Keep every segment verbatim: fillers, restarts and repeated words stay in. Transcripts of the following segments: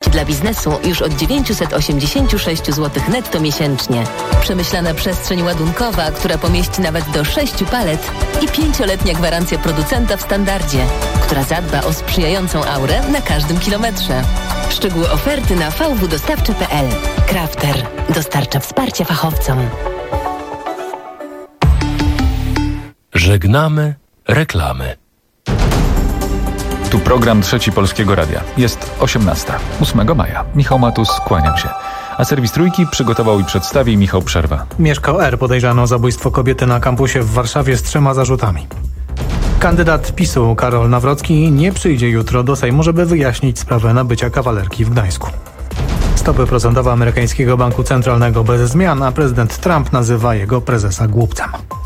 Rachunki dla biznesu już od dziewięćset osiemdziesiąt sześć złotych netto miesięcznie. Przemyślana przestrzeń ładunkowa, która pomieści nawet do sześciu palet i pięcioletnia gwarancja producenta w standardzie, która zadba o sprzyjającą aurę na każdym kilometrze. Szczegóły oferty na v w dostawcze kropka p l. Crafter dostarcza wsparcia fachowcom. Żegnamy reklamy. Tu program Trzeci Polskiego Radia. Jest osiemnasta, ósmego maja. Michał Matus, kłaniam się. A serwis Trójki przygotował i przedstawi Michał Przerwa. Mieszko R. podejrzany o zabójstwo kobiety na kampusie w Warszawie z trzema zarzutami. Kandydat PiSu Karol Nawrocki nie przyjdzie jutro do Sejmu, żeby wyjaśnić sprawę nabycia kawalerki w Gdańsku. Stopy procentowe amerykańskiego banku centralnego bez zmian, a prezydent Trump nazywa jego prezesa głupcem.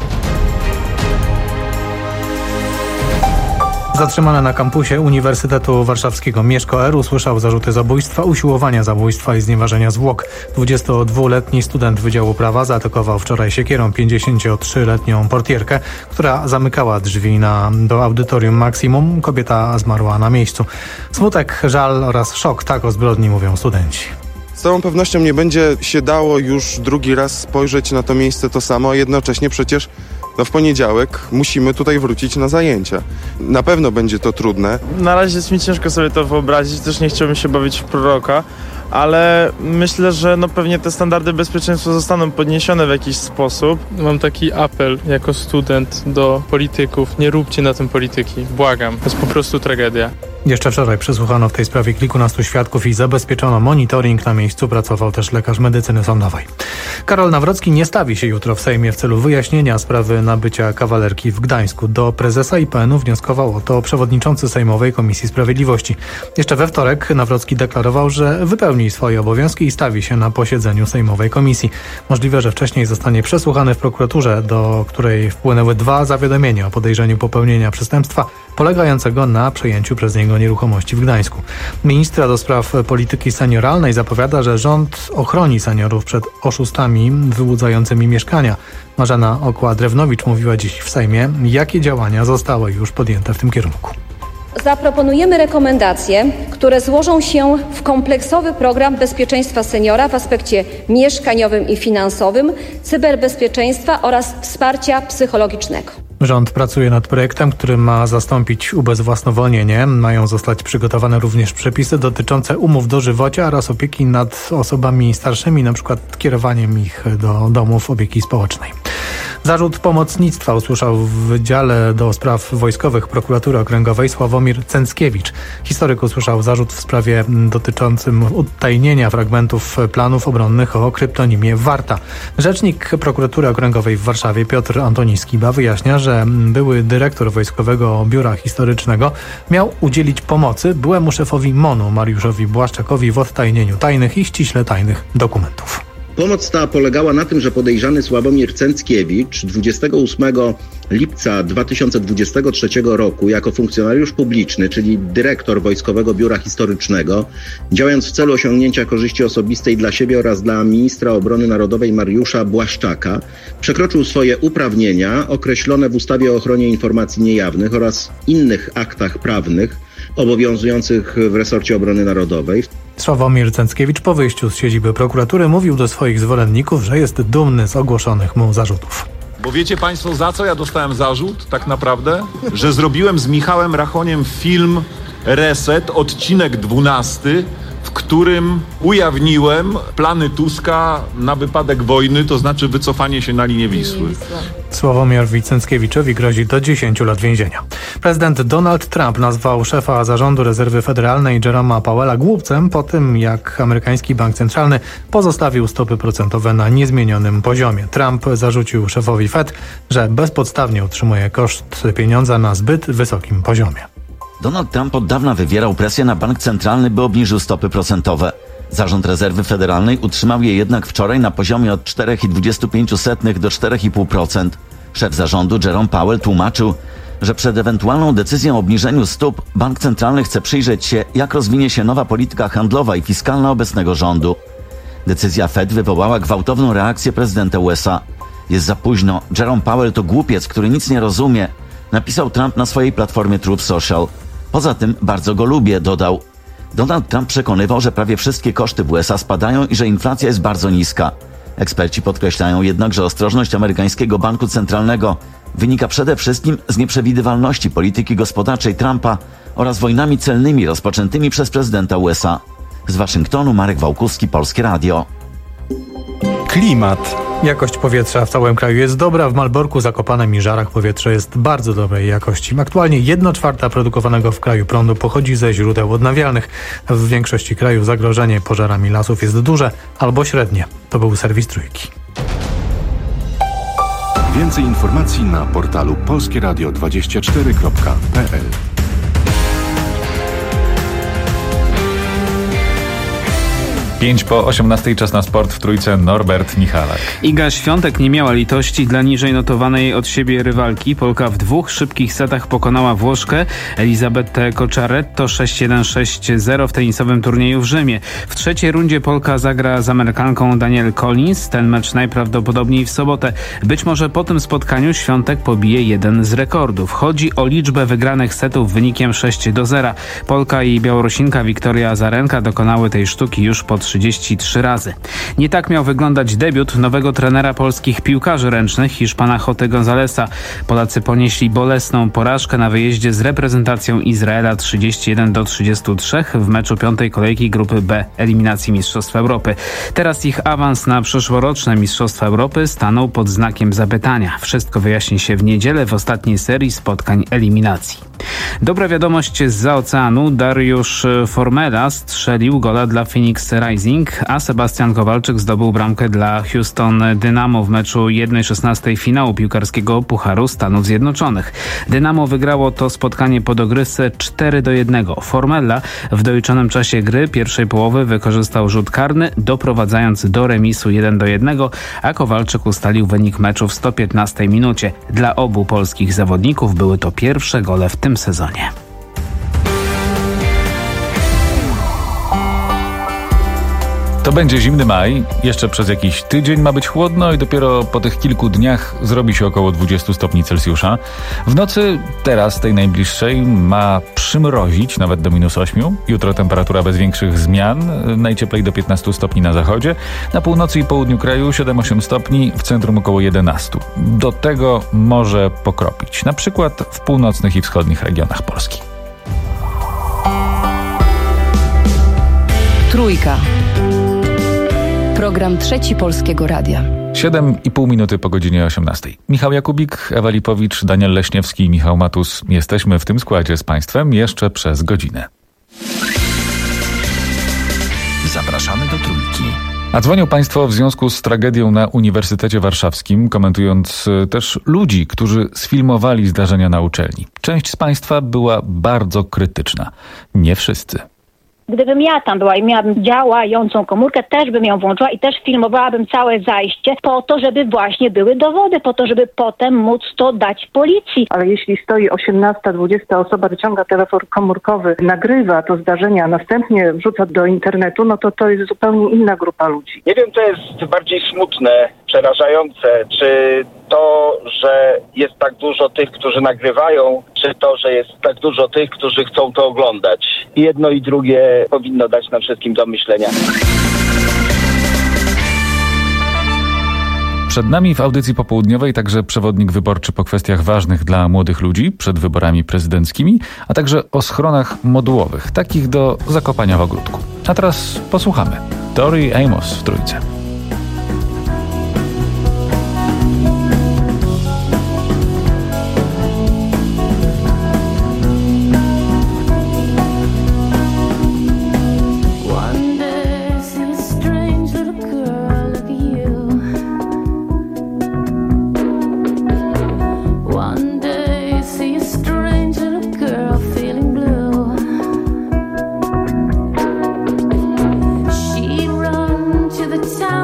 Zatrzymany na kampusie Uniwersytetu Warszawskiego Mieszko R. usłyszał zarzuty zabójstwa, usiłowania zabójstwa i znieważenia zwłok. dwudziestodwuletni student Wydziału Prawa zaatakował wczoraj siekierą pięćdziesięciotrzyletnią portierkę, która zamykała drzwi na, do audytorium Maksimum. Kobieta zmarła na miejscu. Smutek, żal oraz szok, tak o zbrodni mówią studenci. Z całą pewnością nie będzie się dało już drugi raz spojrzeć na to miejsce to samo, a jednocześnie przecież no w poniedziałek musimy tutaj wrócić na zajęcia. Na pewno będzie to trudne. Na razie jest mi ciężko sobie to wyobrazić, też nie chciałbym się bawić w proroka, ale myślę, że no pewnie te standardy bezpieczeństwa zostaną podniesione w jakiś sposób. Mam taki apel jako student do polityków, nie róbcie na tym polityki, błagam, to jest po prostu tragedia. Jeszcze wczoraj przesłuchano w tej sprawie kilkunastu świadków i zabezpieczono monitoring. Na miejscu pracował też lekarz medycyny sądowej. Karol Nawrocki nie stawi się jutro w Sejmie w celu wyjaśnienia sprawy nabycia kawalerki w Gdańsku. Do prezesa I P N u wnioskował o to przewodniczący Sejmowej Komisji Sprawiedliwości. Jeszcze we wtorek Nawrocki deklarował, że wypełni swoje obowiązki i stawi się na posiedzeniu Sejmowej Komisji. Możliwe, że wcześniej zostanie przesłuchany w prokuraturze, do której wpłynęły dwa zawiadomienia o podejrzeniu popełnienia przestępstwa polegającego na przejęciu przez niego nieruchomości w Gdańsku. Ministra do spraw polityki senioralnej zapowiada, że rząd ochroni seniorów przed oszustami wyłudzającymi mieszkania. Marzena Okła-Drewnowicz mówiła dziś w Sejmie, jakie działania zostały już podjęte w tym kierunku. Zaproponujemy rekomendacje, które złożą się w kompleksowy program bezpieczeństwa seniora w aspekcie mieszkaniowym i finansowym, cyberbezpieczeństwa oraz wsparcia psychologicznego. Rząd pracuje nad projektem, który ma zastąpić ubezwłasnowolnienie. Mają zostać przygotowane również przepisy dotyczące umów dożywocia oraz opieki nad osobami starszymi, na przykład kierowaniem ich do domów opieki społecznej. Zarzut pomocnictwa usłyszał w Wydziale do Spraw Wojskowych Prokuratury Okręgowej Sławomir Cęckiewicz. Historyk usłyszał zarzut w sprawie dotyczącym utajnienia fragmentów planów obronnych o kryptonimie Warta. Rzecznik Prokuratury Okręgowej w Warszawie Piotr Antoniskiba wyjaśnia, że były dyrektor Wojskowego Biura Historycznego miał udzielić pomocy byłemu szefowi MON-u Mariuszowi Błaszczakowi w odtajnieniu tajnych i ściśle tajnych dokumentów. Pomoc ta polegała na tym, że podejrzany Sławomir Cęckiewicz dwudziestego ósmego lipca dwa tysiące dwudziestego trzeciego roku jako funkcjonariusz publiczny, czyli dyrektor Wojskowego Biura Historycznego, działając w celu osiągnięcia korzyści osobistej dla siebie oraz dla ministra obrony narodowej Mariusza Błaszczaka, przekroczył swoje uprawnienia określone w ustawie o ochronie informacji niejawnych oraz innych aktach prawnych obowiązujących w resorcie obrony narodowej. Sławomir Cęckiewicz po wyjściu z siedziby prokuratury mówił do swoich zwolenników, że jest dumny z ogłoszonych mu zarzutów. Bo wiecie państwo, za co ja dostałem zarzut tak naprawdę? Że zrobiłem z Michałem Rachoniem film Reset, odcinek dwunasty, w którym ujawniłem plany Tuska na wypadek wojny, to znaczy wycofanie się na linię Wisły. Sławomirowi Cęckiewiczowi grozi do dziesięciu lat więzienia. Prezydent Donald Trump nazwał szefa Zarządu Rezerwy Federalnej Jeroma Powella głupcem po tym, jak amerykański bank centralny pozostawił stopy procentowe na niezmienionym poziomie. Trump zarzucił szefowi Fed, że bezpodstawnie utrzymuje koszt pieniądza na zbyt wysokim poziomie. Donald Trump od dawna wywierał presję na bank centralny, by obniżył stopy procentowe. Zarząd Rezerwy Federalnej utrzymał je jednak wczoraj na poziomie od cztery przecinek dwadzieścia pięć do czterech przecinek pięć procent. Szef zarządu Jerome Powell tłumaczył, że przed ewentualną decyzją o obniżeniu stóp bank centralny chce przyjrzeć się, jak rozwinie się nowa polityka handlowa i fiskalna obecnego rządu. Decyzja Fed wywołała gwałtowną reakcję prezydenta U S A. Jest za późno, Jerome Powell to głupiec, który nic nie rozumie, napisał Trump na swojej platformie Truth Social. Poza tym bardzo go lubię, dodał. Donald Trump przekonywał, że prawie wszystkie koszty w U S A spadają i że inflacja jest bardzo niska. Eksperci podkreślają jednak, że ostrożność amerykańskiego banku centralnego wynika przede wszystkim z nieprzewidywalności polityki gospodarczej Trumpa oraz wojnami celnymi rozpoczętymi przez prezydenta U S A. Z Waszyngtonu Marek Wałkuski, Polskie Radio. Klimat. Jakość powietrza w całym kraju jest dobra. W Malborku, Zakopanem i Żarach powietrze jest bardzo dobrej jakości. Aktualnie jedna czwarta produkowanego w kraju prądu pochodzi ze źródeł odnawialnych. W większości kraju zagrożenie pożarami lasów jest duże albo średnie. To był serwis Trójki. Więcej informacji na portalu polskie radio dwadzieścia cztery kropka p l. Pięć po osiemnastej, czas na sport w Trójce. Norbert Michalak. Iga Świątek nie miała litości dla niżej notowanej od siebie rywalki. Polka w dwóch szybkich setach pokonała Włoszkę Elisabetę Cocciaretto sześć jeden sześć zero w tenisowym turnieju w Rzymie. W trzeciej rundzie Polka zagra z Amerykanką Danielle Collins. Ten mecz najprawdopodobniej w sobotę. Być może po tym spotkaniu Świątek pobije jeden z rekordów. Chodzi o liczbę wygranych setów wynikiem sześć do zera. Polka i Białorusinka Wiktoria Azarenka dokonały tej sztuki już po trzydzieści trzy razy. Nie tak miał wyglądać debiut nowego trenera polskich piłkarzy ręcznych, Hiszpana Joty Gonzalesa. Polacy ponieśli bolesną porażkę na wyjeździe z reprezentacją Izraela trzydzieści jeden do trzydziestu trzech w meczu piątej kolejki grupy B eliminacji Mistrzostw Europy. Teraz ich awans na przyszłoroczne Mistrzostwa Europy stanął pod znakiem zapytania. Wszystko wyjaśni się w niedzielę w ostatniej serii spotkań eliminacji. Dobra wiadomość zza oceanu. Dariusz Formela strzelił gola dla Phoenix Rising, a Sebastian Kowalczyk zdobył bramkę dla Houston Dynamo w meczu jeden szesnastej finału piłkarskiego Pucharu Stanów Zjednoczonych. Dynamo wygrało to spotkanie po dogrywce cztery do jednego. Formella w doliczonym czasie gry pierwszej połowy wykorzystał rzut karny, doprowadzając do remisu jeden do jednego, a Kowalczyk ustalił wynik meczu w sto piętnastej minucie. Dla obu polskich zawodników były to pierwsze gole w tym sezonie. To będzie zimny maj, jeszcze przez jakiś tydzień ma być chłodno i dopiero po tych kilku dniach zrobi się około dwadzieścia stopni Celsjusza. W nocy, teraz tej najbliższej, ma przymrozić nawet do minus ośmiu. Jutro temperatura bez większych zmian, najcieplej do piętnastu stopni na zachodzie. Na północy i południu kraju siedem osiem stopni, w centrum około jedenaście. Do tego może pokropić, na przykład w północnych i wschodnich regionach Polski. Trójka. Program Trzeci Polskiego Radia. Siedem i pół minuty po godzinie osiemnastej. Michał Jakubik, Ewa Lipowicz, Daniel Leśniewski i Michał Matus. Jesteśmy w tym składzie z Państwem jeszcze przez godzinę. Zapraszamy do Trójki. A dzwonią Państwo w związku z tragedią na Uniwersytecie Warszawskim, komentując też ludzi, którzy sfilmowali zdarzenia na uczelni. Część z Państwa była bardzo krytyczna. Nie wszyscy. Gdybym ja tam była i miałabym działającą komórkę, też bym ją włączyła i też filmowałabym całe zajście po to, żeby właśnie były dowody, po to, żeby potem móc to dać policji. Ale jeśli stoi osiemnasta, dwudziesta osoba, wyciąga telefon komórkowy, nagrywa to zdarzenie, a następnie wrzuca do internetu, no to to jest zupełnie inna grupa ludzi. Nie wiem, to jest bardziej smutne, przerażające, czy to, że jest tak dużo tych, którzy nagrywają, czy to, że jest tak dużo tych, którzy chcą to oglądać. Jedno i drugie powinno dać nam wszystkim do myślenia. Przed nami w audycji popołudniowej także przewodnik wyborczy po kwestiach ważnych dla młodych ludzi przed wyborami prezydenckimi, a także o schronach modułowych, takich do zakopania w ogródku. A teraz posłuchamy. Tori Amos w Trójce. Town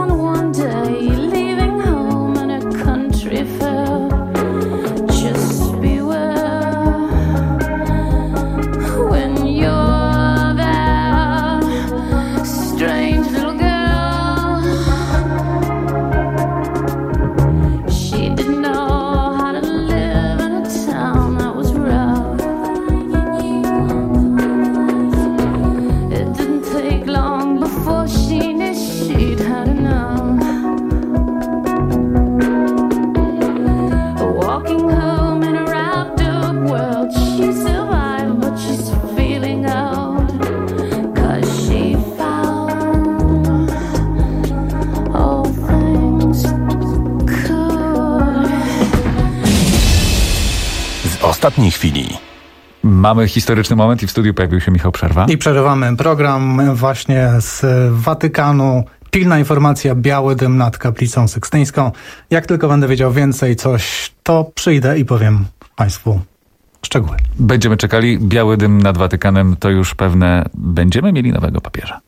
ostatniej chwili. Mamy historyczny moment i w studiu pojawił się Michał Przerwa. I przerywamy program właśnie z Watykanu. Pilna informacja, biały dym nad kaplicą sykstyńską. Jak tylko będę wiedział więcej coś, to przyjdę i powiem Państwu szczegóły. Będziemy czekali. Biały dym nad Watykanem to już pewne. Będziemy mieli nowego papieża.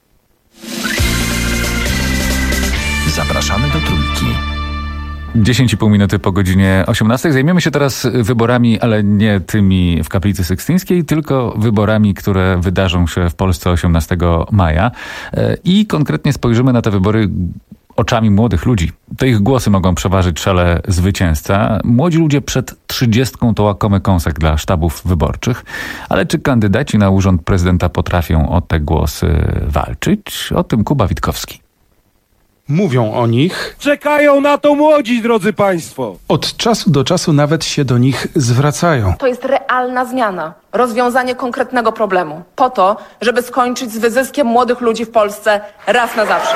Zapraszamy do Trójki. dziesięć i pół minuty po godzinie osiemnastej. Zajmiemy się teraz wyborami, ale nie tymi w Kaplicy Sykstyńskiej, tylko wyborami, które wydarzą się w Polsce osiemnastego maja. I konkretnie spojrzymy na te wybory oczami młodych ludzi. To ich głosy mogą przeważyć szale zwycięzca. Młodzi ludzie przed trzydziestką to łakomy kąsek dla sztabów wyborczych. Ale czy kandydaci na urząd prezydenta potrafią o te głosy walczyć? O tym Kuba Witkowski. Mówią o nich. Czekają na to młodzi, drodzy państwo. Od czasu do czasu nawet się do nich zwracają. To jest realna zmiana, rozwiązanie konkretnego problemu. Po to, żeby skończyć z wyzyskiem młodych ludzi w Polsce raz na zawsze.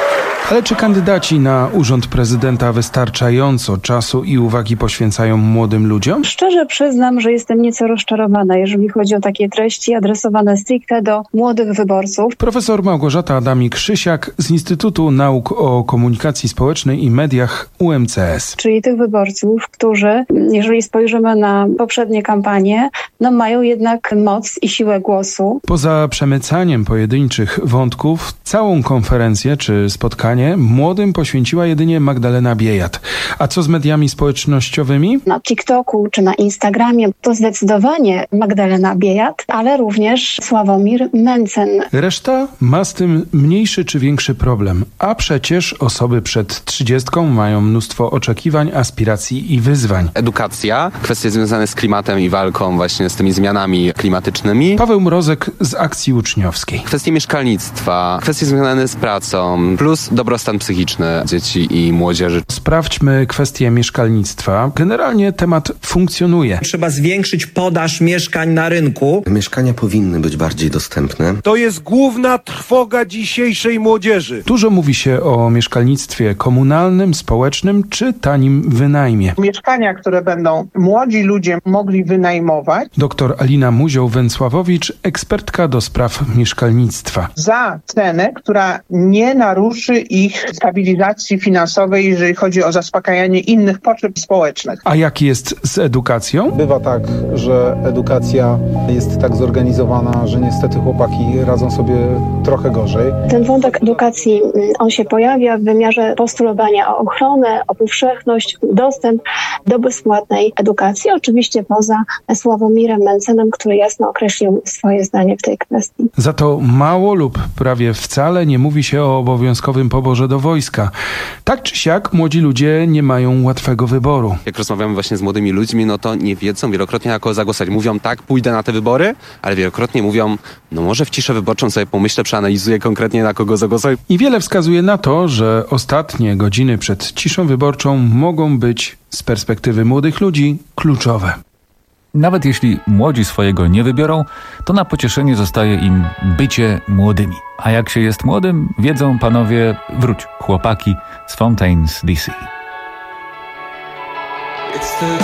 Ale czy kandydaci na urząd prezydenta wystarczająco czasu i uwagi poświęcają młodym ludziom? Szczerze przyznam, że jestem nieco rozczarowana, jeżeli chodzi o takie treści adresowane stricte do młodych wyborców. Profesor Małgorzata Adamik-Krzysiak z Instytutu Nauk o Komunikacji Społecznej i Mediach U M C S. Czyli tych wyborców, którzy, jeżeli spojrzymy na poprzednie kampanie, no mają jednak moc i siłę głosu. Poza przemycaniem pojedynczych wątków, całą konferencję czy spotkanie młodym poświęciła jedynie Magdalena Biejat. A co z mediami społecznościowymi? Na TikToku czy na Instagramie to zdecydowanie Magdalena Biejat, ale również Sławomir Mencen. Reszta ma z tym mniejszy czy większy problem. A przecież osoby przed trzydziestką mają mnóstwo oczekiwań, aspiracji i wyzwań. Edukacja, kwestie związane z klimatem i walką właśnie z tymi zmianami klimatycznymi. Paweł Mrozek z Akcji Uczniowskiej. Kwestie mieszkalnictwa, kwestie związane z pracą, plus dobrostan psychiczny dzieci i młodzieży. Sprawdźmy kwestię mieszkalnictwa. Generalnie temat funkcjonuje. Trzeba zwiększyć podaż mieszkań na rynku. Mieszkania powinny być bardziej dostępne. To jest główna trwoga dzisiejszej młodzieży. Dużo mówi się o mieszkalnictwie komunalnym, społecznym czy tanim wynajmie. Mieszkania, które będą młodzi ludzie mogli wynajmować. Doktor Alina Muzioł-Węsławowicz, ekspertka do spraw mieszkalnictwa. Za cenę, która nie naruszy ich stabilizacji finansowej, jeżeli chodzi o zaspokajanie innych potrzeb społecznych. A jak jest z edukacją? Bywa tak, że edukacja jest tak zorganizowana, że niestety chłopaki radzą sobie trochę gorzej. Ten wątek edukacji, on się pojawia w wymiarze postulowania o ochronę, o powszechność, dostęp do bezpłatnej edukacji. Oczywiście poza Sławomirem Mencenem, który jasno określił swoje zdanie w tej kwestii. Za to mało lub prawie wcale nie mówi się o obowiązkowym poborze do wojska. Tak czy siak młodzi ludzie nie mają łatwego wyboru. Jak rozmawiamy właśnie z młodymi ludźmi, no to nie wiedzą wielokrotnie na kogo zagłosować. Mówią tak, pójdę na te wybory, ale wielokrotnie mówią, no może w ciszę wyborczą sobie pomyślę, przeanalizuję konkretnie na kogo zagłosuję. I wiele wskazuje na to, że ostatnie godziny przed ciszą wyborczą mogą być z perspektywy młodych ludzi kluczowe. Nawet jeśli młodzi swojego nie wybiorą, to na pocieszenie zostaje im bycie młodymi. A jak się jest młodym, wiedzą panowie, wróć, chłopaki z Fountains D C. It's the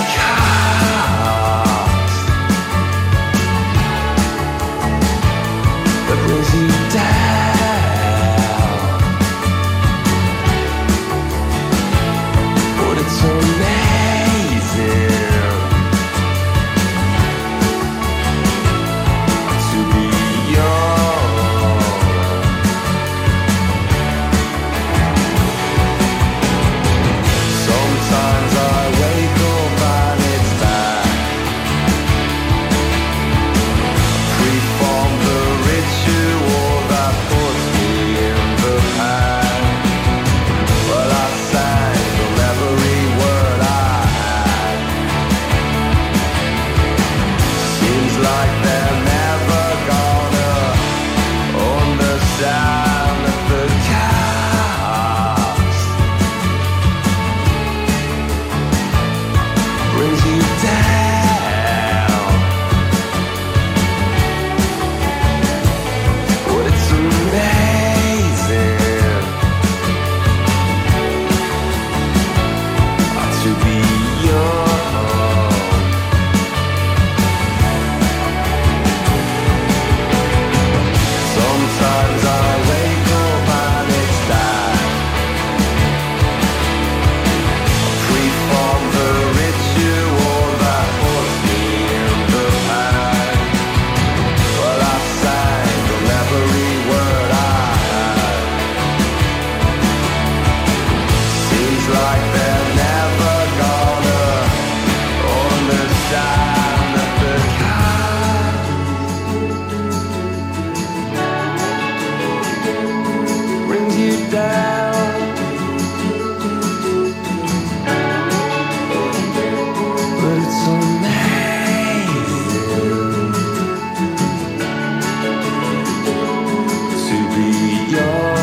Sometimes I wake up and it's down. But it's amazing to be young.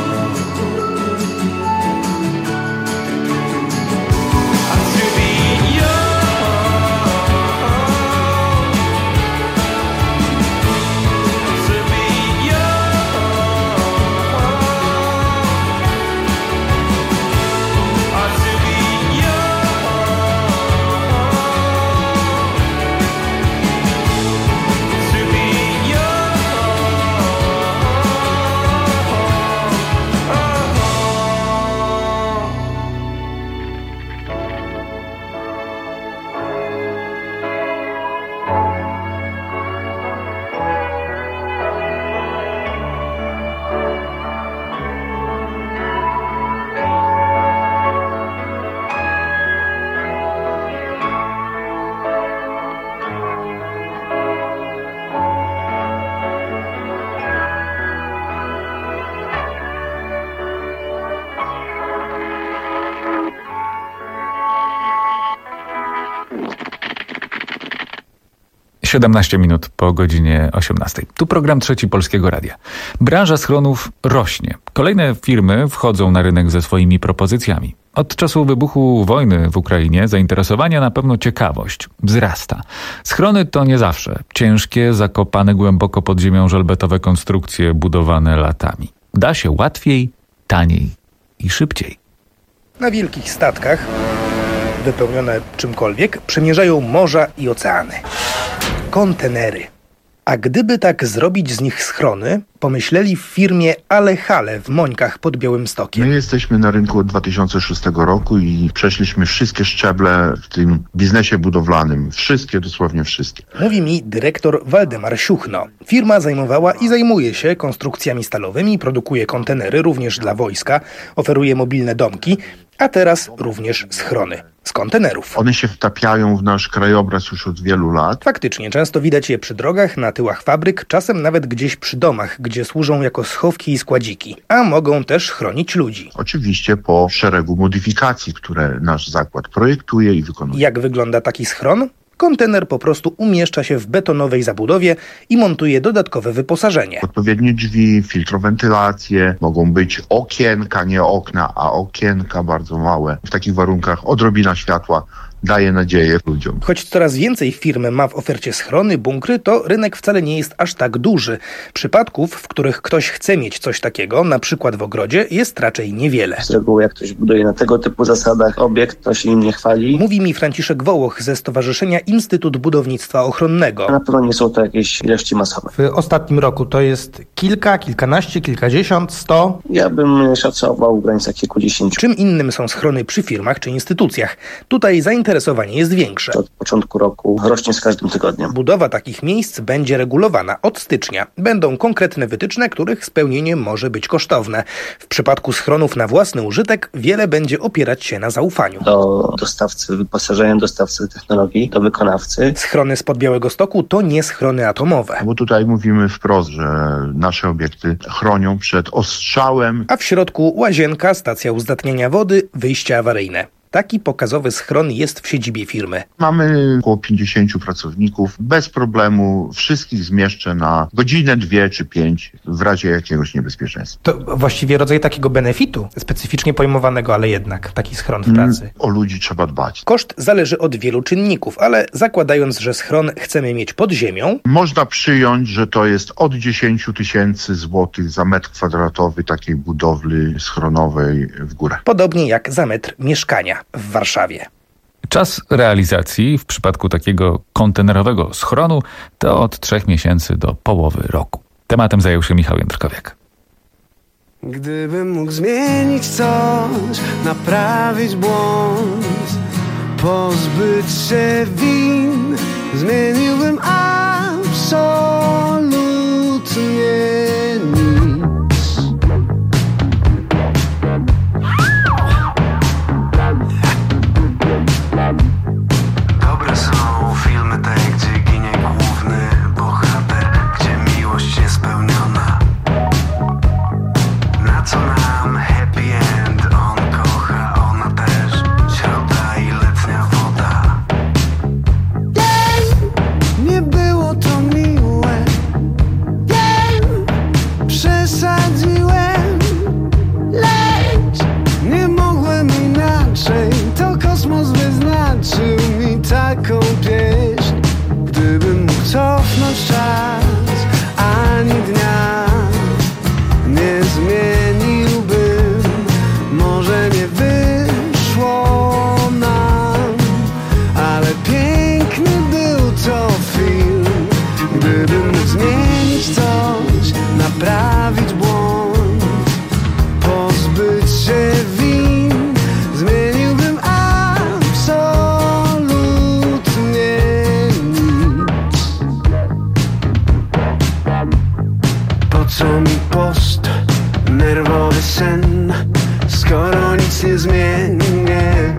siedemnaście minut po godzinie osiemnastej. Tu program Trzeci Polskiego Radia. Branża schronów rośnie. Kolejne firmy wchodzą na rynek ze swoimi propozycjami. Od czasu wybuchu wojny w Ukrainie zainteresowanie, na pewno ciekawość wzrasta. Schrony to nie zawsze ciężkie, zakopane głęboko pod ziemią żelbetowe konstrukcje budowane latami. Da się łatwiej, taniej i szybciej. Na wielkich statkach, wypełnione czymkolwiek, przemierzają morza i oceany. Kontenery. A gdyby tak zrobić z nich schrony, pomyśleli w firmie Ale Hale w Mońkach pod Białymstokiem. My jesteśmy na rynku od dwa tysiące szóstego roku i przeszliśmy wszystkie szczeble w tym biznesie budowlanym. Wszystkie, dosłownie wszystkie. Mówi mi dyrektor Waldemar Siuchno. Firma zajmowała i zajmuje się konstrukcjami stalowymi, produkuje kontenery również dla wojska, oferuje mobilne domki, a teraz również schrony z kontenerów. One się wtapiają w nasz krajobraz już od wielu lat. Faktycznie, często widać je przy drogach, na tyłach fabryk, czasem nawet gdzieś przy domach, gdzie służą jako schowki i składziki, a mogą też chronić ludzi. Oczywiście po szeregu modyfikacji, które nasz zakład projektuje i wykonuje. Jak wygląda taki schron? Kontener po prostu umieszcza się w betonowej zabudowie i montuje dodatkowe wyposażenie. Odpowiednie drzwi, filtrowentylacje, mogą być okienka, nie okna, a okienka bardzo małe. W takich warunkach odrobina światła daje nadzieję ludziom. Choć coraz więcej firm ma w ofercie schrony, bunkry, to rynek wcale nie jest aż tak duży. Przypadków, w których ktoś chce mieć coś takiego, na przykład w ogrodzie, jest raczej niewiele. Z reguły jak ktoś buduje na tego typu zasadach obiekt, to się im nie chwali. Mówi mi Franciszek Wołoch ze Stowarzyszenia Instytut Budownictwa Ochronnego. Na pewno nie są to jakieś ilości masowe. W ostatnim roku to jest kilka, kilkanaście, kilkadziesiąt, sto? Ja bym szacował w granicach kilkudziesięciu. Czym innym są schrony przy firmach czy instytucjach? Tutaj zainteresowanie jest większe. Od początku roku rośnie z każdym tygodniem. Budowa takich miejsc będzie regulowana od stycznia. Będą konkretne wytyczne, których spełnienie może być kosztowne. W przypadku schronów na własny użytek wiele będzie opierać się na zaufaniu. Do dostawcy wyposażenia, dostawcy technologii, do wykonawcy. Schrony spod Białegostoku to nie schrony atomowe. Bo tutaj mówimy wprost, że nasze obiekty chronią przed ostrzałem. A w środku łazienka, stacja uzdatniania wody, wyjście awaryjne. Taki pokazowy schron jest w siedzibie firmy. Mamy około pięćdziesięciu pracowników. Bez problemu wszystkich zmieszczę na godzinę, dwie czy pięć w razie jakiegoś niebezpieczeństwa. To właściwie rodzaj takiego benefitu, specyficznie pojmowanego, ale jednak taki schron w pracy. O ludzi trzeba dbać. Koszt zależy od wielu czynników, ale zakładając, że schron chcemy mieć pod ziemią... Można przyjąć, że to jest od dziesięć tysięcy złotych za metr kwadratowy takiej budowli schronowej w górę. Podobnie jak za metr mieszkania w Warszawie. Czas realizacji w przypadku takiego kontenerowego schronu to od trzech miesięcy do połowy roku. Tematem zajął się Michał Jędrkowiak. Gdybym mógł zmienić coś, naprawić błąd, pozbyć się win, zmieniłbym absolutnie nic. Dobre są filmy te, gdzie ginie główny bohater, gdzie miłość niespełniona. Na co nam przesadziłem, lecz nie mogłem inaczej. To kosmos wyznaczył mi taką pieśń. Gdybym mógł cofnąć czas, ani dnia nie zmieniłbym. Może nie wyszło nam, ale piękny był to film. Gdybym mógł zmienić coś, naprawić błąd, pozbyć się win, zmieniłbym absolutnie nic. Po co mi post, nerwowy sen, skoro nic nie zmienię?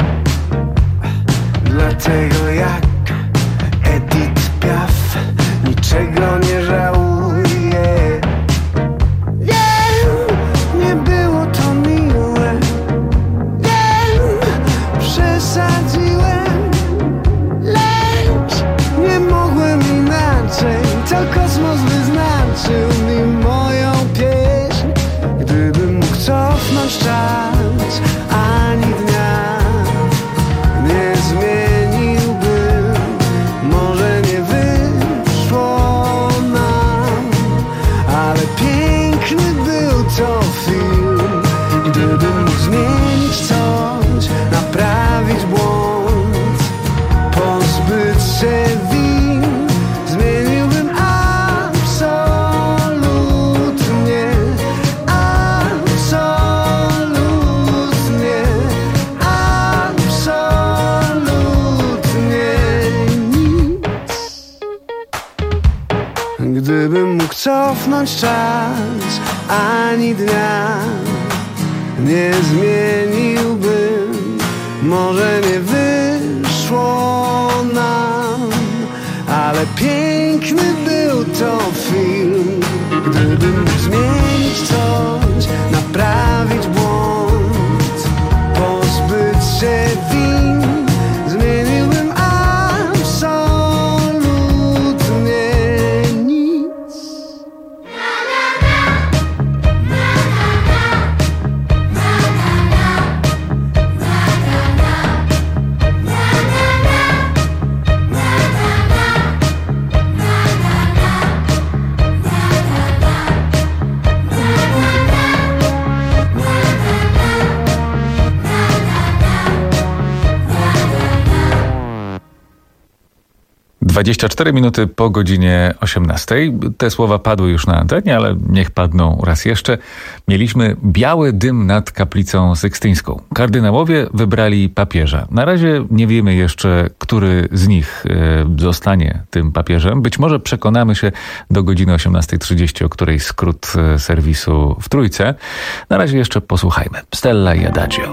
Dlatego jak Edith Piaf niczego nie żałuję. Wiem, nie było to miłe, wiem, przesadziłem, lecz nie mogłem inaczej. To kosmos wyznaczył mi moją pieśń. Gdybym mógł cofnąć czas, ani dnia nie zmieniłbym. Może nie wyszło nam, ale piękny był to film. Gdybym mógł zmienić coś, naprawić błąd, pozbyć się win, zmieniłbym absolutnie, absolutnie, absolutnie nic. Gdybym mógł cofnąć czas, ani dnia nie zmieniłbym. Może nie wyszło nam, ale piękny był to film. Gdybym mógł zmienić coś, naprawić błąd, pozbyć się win, zmieniłbym absolutnie nic. dwadzieścia cztery minuty po godzinie osiemnastej. Te słowa padły już na antenie, ale niech padną raz jeszcze. Mieliśmy biały dym nad kaplicą sykstyńską. Kardynałowie wybrali papieża. Na razie nie wiemy jeszcze, który z nich y, zostanie tym papieżem. Być może przekonamy się do godziny osiemnastej trzydzieści, o której skrót y, serwisu w Trójce. Na razie jeszcze posłuchajmy. Stella i Adagio.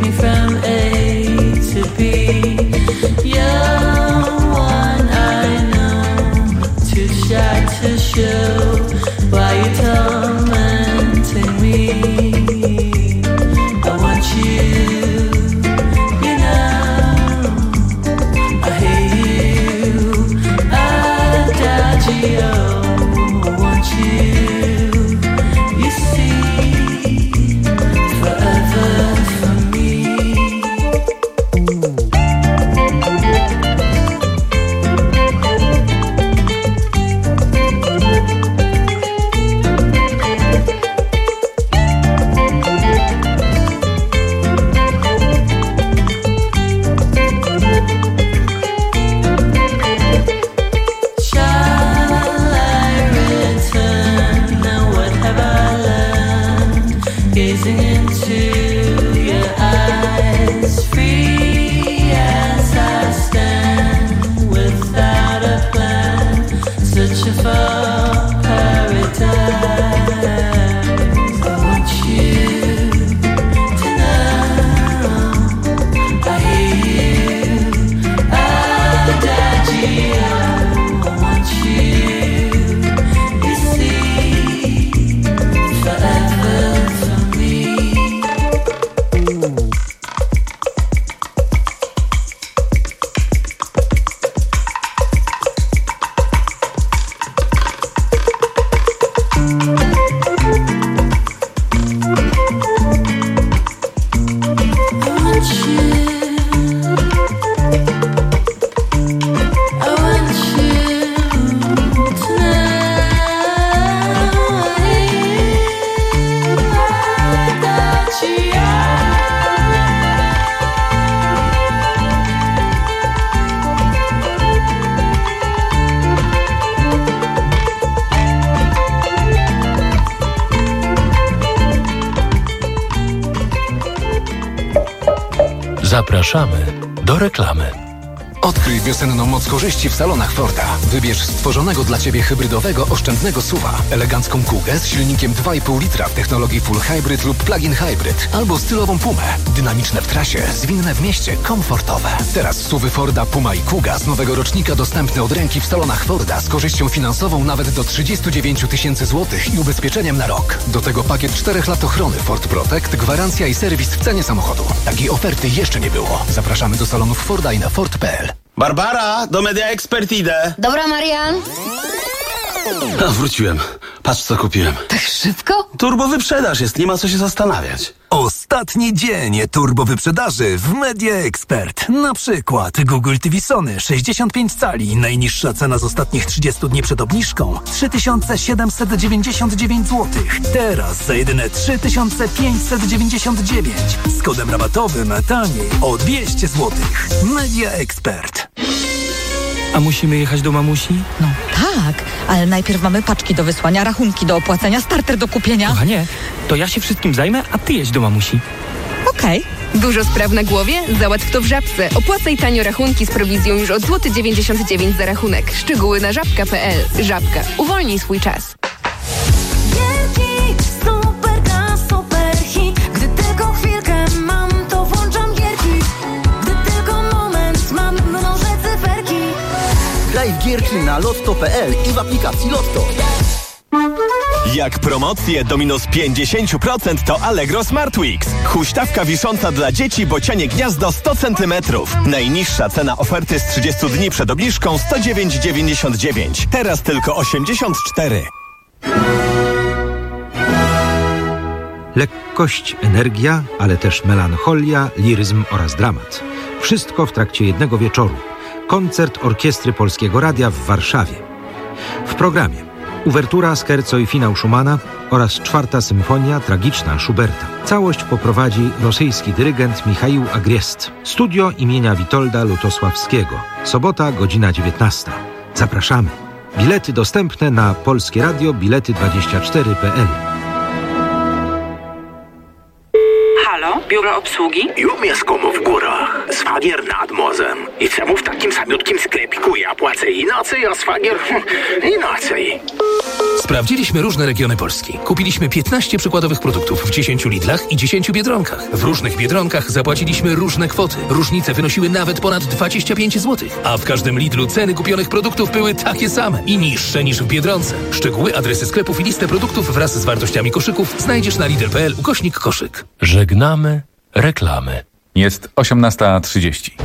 You're one I know. Zapraszamy do reklamy. Odkryj wiosenną moc korzyści w salonach Forda. Wybierz stworzonego dla Ciebie hybrydowego, oszczędnego S U V-a, elegancką Kugę z silnikiem dwa i pół litra w technologii Full Hybrid lub Plug-in Hybrid, albo stylową Pumę. Dynamiczne w trasie, zwinne w mieście, komfortowe. Teraz S U V-y Forda Puma i Kuga z nowego rocznika dostępne od ręki w salonach Forda z korzyścią finansową nawet do trzydzieści dziewięć tysięcy złotych i ubezpieczeniem na rok. Do tego pakiet czterech lat ochrony Ford Protect, gwarancja i serwis w cenie samochodu. Takiej oferty jeszcze nie było. Zapraszamy do salonów Forda i na Ford kropka p l. Barbara, do Media Expert idę. Dobra, Marian. A, wróciłem. Patrz, co kupiłem. Tak szybko? Turbo wyprzedaż jest, nie ma co się zastanawiać. Ostatni dzień turbo wyprzedaży w Media Expert. Na przykład Google T V Sony sześćdziesiąt pięć cali. Najniższa cena z ostatnich trzydziestu dni przed obniżką trzy tysiące siedemset dziewięćdziesiąt dziewięć złotych. Teraz za jedyne trzy tysiące pięćset dziewięćdziesiąt dziewięć. Z kodem rabatowym taniej o dwieście złotych. Media Expert. A musimy jechać do mamusi? No tak, ale najpierw mamy paczki do wysłania, rachunki do opłacenia, starter do kupienia. Kochanie, to ja się wszystkim zajmę, a ty jedź do mamusi. Okej. Okay. Dużo spraw na głowie? Załatw to w Żabce. Opłacaj tanio rachunki z prowizją już od złoty dziewięćdziesiąt dziewięć za rachunek. Szczegóły na żabka kropka p l. Żabka. Uwolnij swój czas. Graj w gierki na lotto kropka p l i w aplikacji Lotto. Jak promocje do minus pięćdziesiąt procent to Allegro Smart Weeks. Huśtawka wisząca dla dzieci bocianie gniazdo sto centymetrów. Najniższa cena oferty z trzydziestu dni przed obniżką sto dziewięć dziewięćdziesiąt dziewięć. Teraz tylko osiemdziesiąt cztery. Lekkość, energia, ale też melancholia, liryzm oraz dramat. Wszystko w trakcie jednego wieczoru. Koncert Orkiestry Polskiego Radia w Warszawie. W programie uwertura, scherzo i finał Schumana oraz czwarta symfonia tragiczna Schuberta. Całość poprowadzi rosyjski dyrygent Michaił Agriest. Studio imienia Witolda Lutosławskiego. Sobota, godzina dziewiętnasta. Zapraszamy. Bilety dostępne na Polskie Radio Bilety dwadzieścia cztery kropka p l. Halo, biuro obsługi? Ju mieszkam w górach, szwagier nad morzem. I czemu w takim samiutkim sklepiku ja płacę inaczej, a szwagier inaczej? Sprawdziliśmy różne regiony Polski. Kupiliśmy piętnaście przykładowych produktów w dziesięciu Lidlach i dziesięciu Biedronkach. W różnych Biedronkach zapłaciliśmy różne kwoty. Różnice wynosiły nawet ponad dwadzieścia pięć złotych. A w każdym Lidlu ceny kupionych produktów były takie same i niższe niż w Biedronce. Szczegóły, adresy sklepów i listę produktów wraz z wartościami koszyków znajdziesz na lidl kropka p l ukośnik koszyk. Żegnamy reklamy. Jest osiemnasta trzydzieści.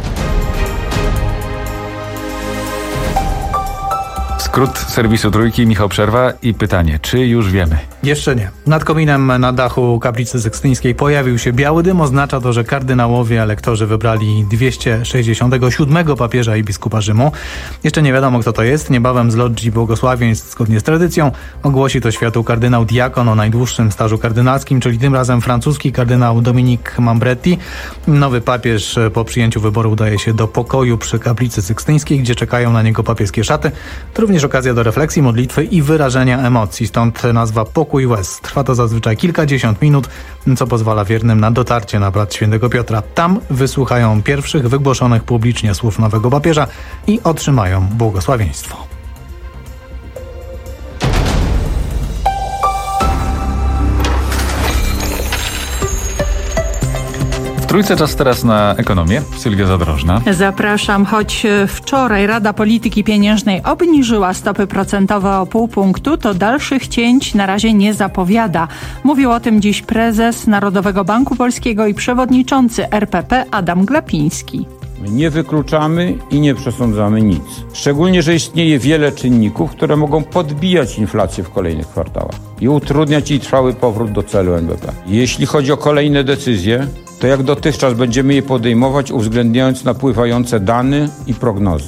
Skrót serwisu Trójki, Michał Przerwa i pytanie, czy już wiemy? Jeszcze nie. Nad kominem na dachu kaplicy sykstyńskiej pojawił się biały dym. Oznacza to, że kardynałowie elektorzy wybrali dwieście sześćdziesiątego siódmego papieża i biskupa Rzymu. Jeszcze nie wiadomo, kto to jest. Niebawem z logii błogosławieństw, zgodnie z tradycją, ogłosi to światu kardynał diakon o najdłuższym stażu kardynalskim, czyli tym razem francuski kardynał Dominique Mambretti. Nowy papież po przyjęciu wyboru udaje się do pokoju przy kaplicy sykstyńskiej, gdzie czekają na niego papieskie szaty. To również okazja do refleksji, modlitwy i wyrażenia emocji. Stąd nazwa Pokój łez. Trwa to zazwyczaj kilkadziesiąt minut, co pozwala wiernym na dotarcie na plac Świętego Piotra. Tam wysłuchają pierwszych wygłoszonych publicznie słów nowego papieża i otrzymają błogosławieństwo. Trójce czas teraz na ekonomię. Sylwia Zadrożna. Zapraszam, choć wczoraj Rada Polityki Pieniężnej obniżyła stopy procentowe o pół punktu, to dalszych cięć na razie nie zapowiada. Mówił o tym dziś prezes Narodowego Banku Polskiego i przewodniczący R P P Adam Glapiński. Nie wykluczamy i nie przesądzamy nic. Szczególnie, że istnieje wiele czynników, które mogą podbijać inflację w kolejnych kwartałach i utrudniać jej trwały powrót do celu N B P. Jeśli chodzi o kolejne decyzje, to jak dotychczas będziemy je podejmować, uwzględniając napływające dane i prognozy.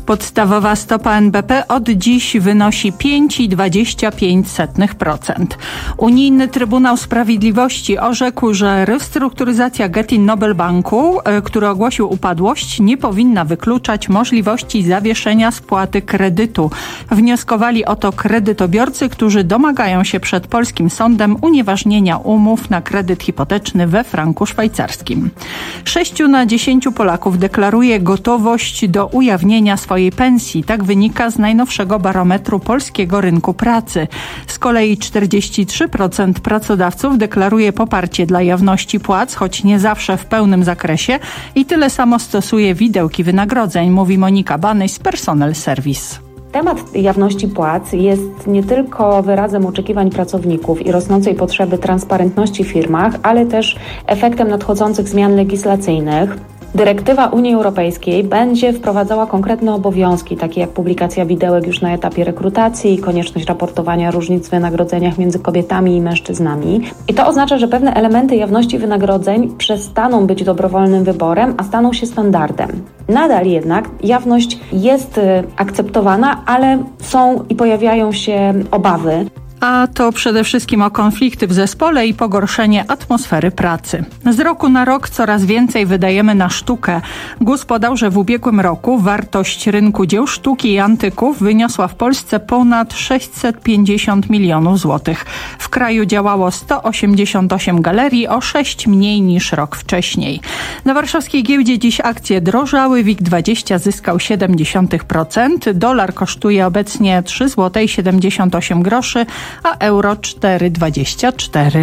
Podstawowa stopa N B P od dziś wynosi pięć przecinek dwadzieścia pięć procent. Unijny Trybunał Sprawiedliwości orzekł, że restrukturyzacja Getin Nobel Banku, który ogłosił upadłość, nie powinna wykluczać możliwości zawieszenia spłaty kredytu. Wnioskowali o to kredytobiorcy, którzy domagają się przed polskim sądem unieważnienia umów na kredyt hipoteczny we franku szwajcarskim. Sześciu na dziesięciu Polaków deklaruje gotowość do ujawnienia swojej pensji. Tak wynika z najnowszego barometru polskiego rynku pracy. Z kolei czterdzieści trzy procent pracodawców deklaruje poparcie dla jawności płac, choć nie zawsze w pełnym zakresie, i tyle samo stosuje widełki wynagrodzeń, mówi Monika Banyś z Personal Service. Temat jawności płac jest nie tylko wyrazem oczekiwań pracowników i rosnącej potrzeby transparentności w firmach, ale też efektem nadchodzących zmian legislacyjnych. Dyrektywa Unii Europejskiej będzie wprowadzała konkretne obowiązki, takie jak publikacja widełek już na etapie rekrutacji, konieczność raportowania różnic w wynagrodzeniach między kobietami i mężczyznami. I to oznacza, że pewne elementy jawności wynagrodzeń przestaną być dobrowolnym wyborem, a staną się standardem. Nadal jednak jawność jest akceptowana, ale są i pojawiają się obawy. A to przede wszystkim o konflikty w zespole i pogorszenie atmosfery pracy. Z roku na rok coraz więcej wydajemy na sztukę. G U S podał, że w ubiegłym roku wartość rynku dzieł sztuki i antyków wyniosła w Polsce ponad sześćset pięćdziesiąt milionów złotych. W kraju działało sto osiemdziesiąt osiem galerii, o sześć mniej niż rok wcześniej. Na warszawskiej giełdzie dziś akcje drożały. WIG dwadzieścia zyskał siedem dziesiątych procent. Dolar kosztuje obecnie trzy złote siedemdziesiąt osiem groszy, a euro cztery dwadzieścia cztery.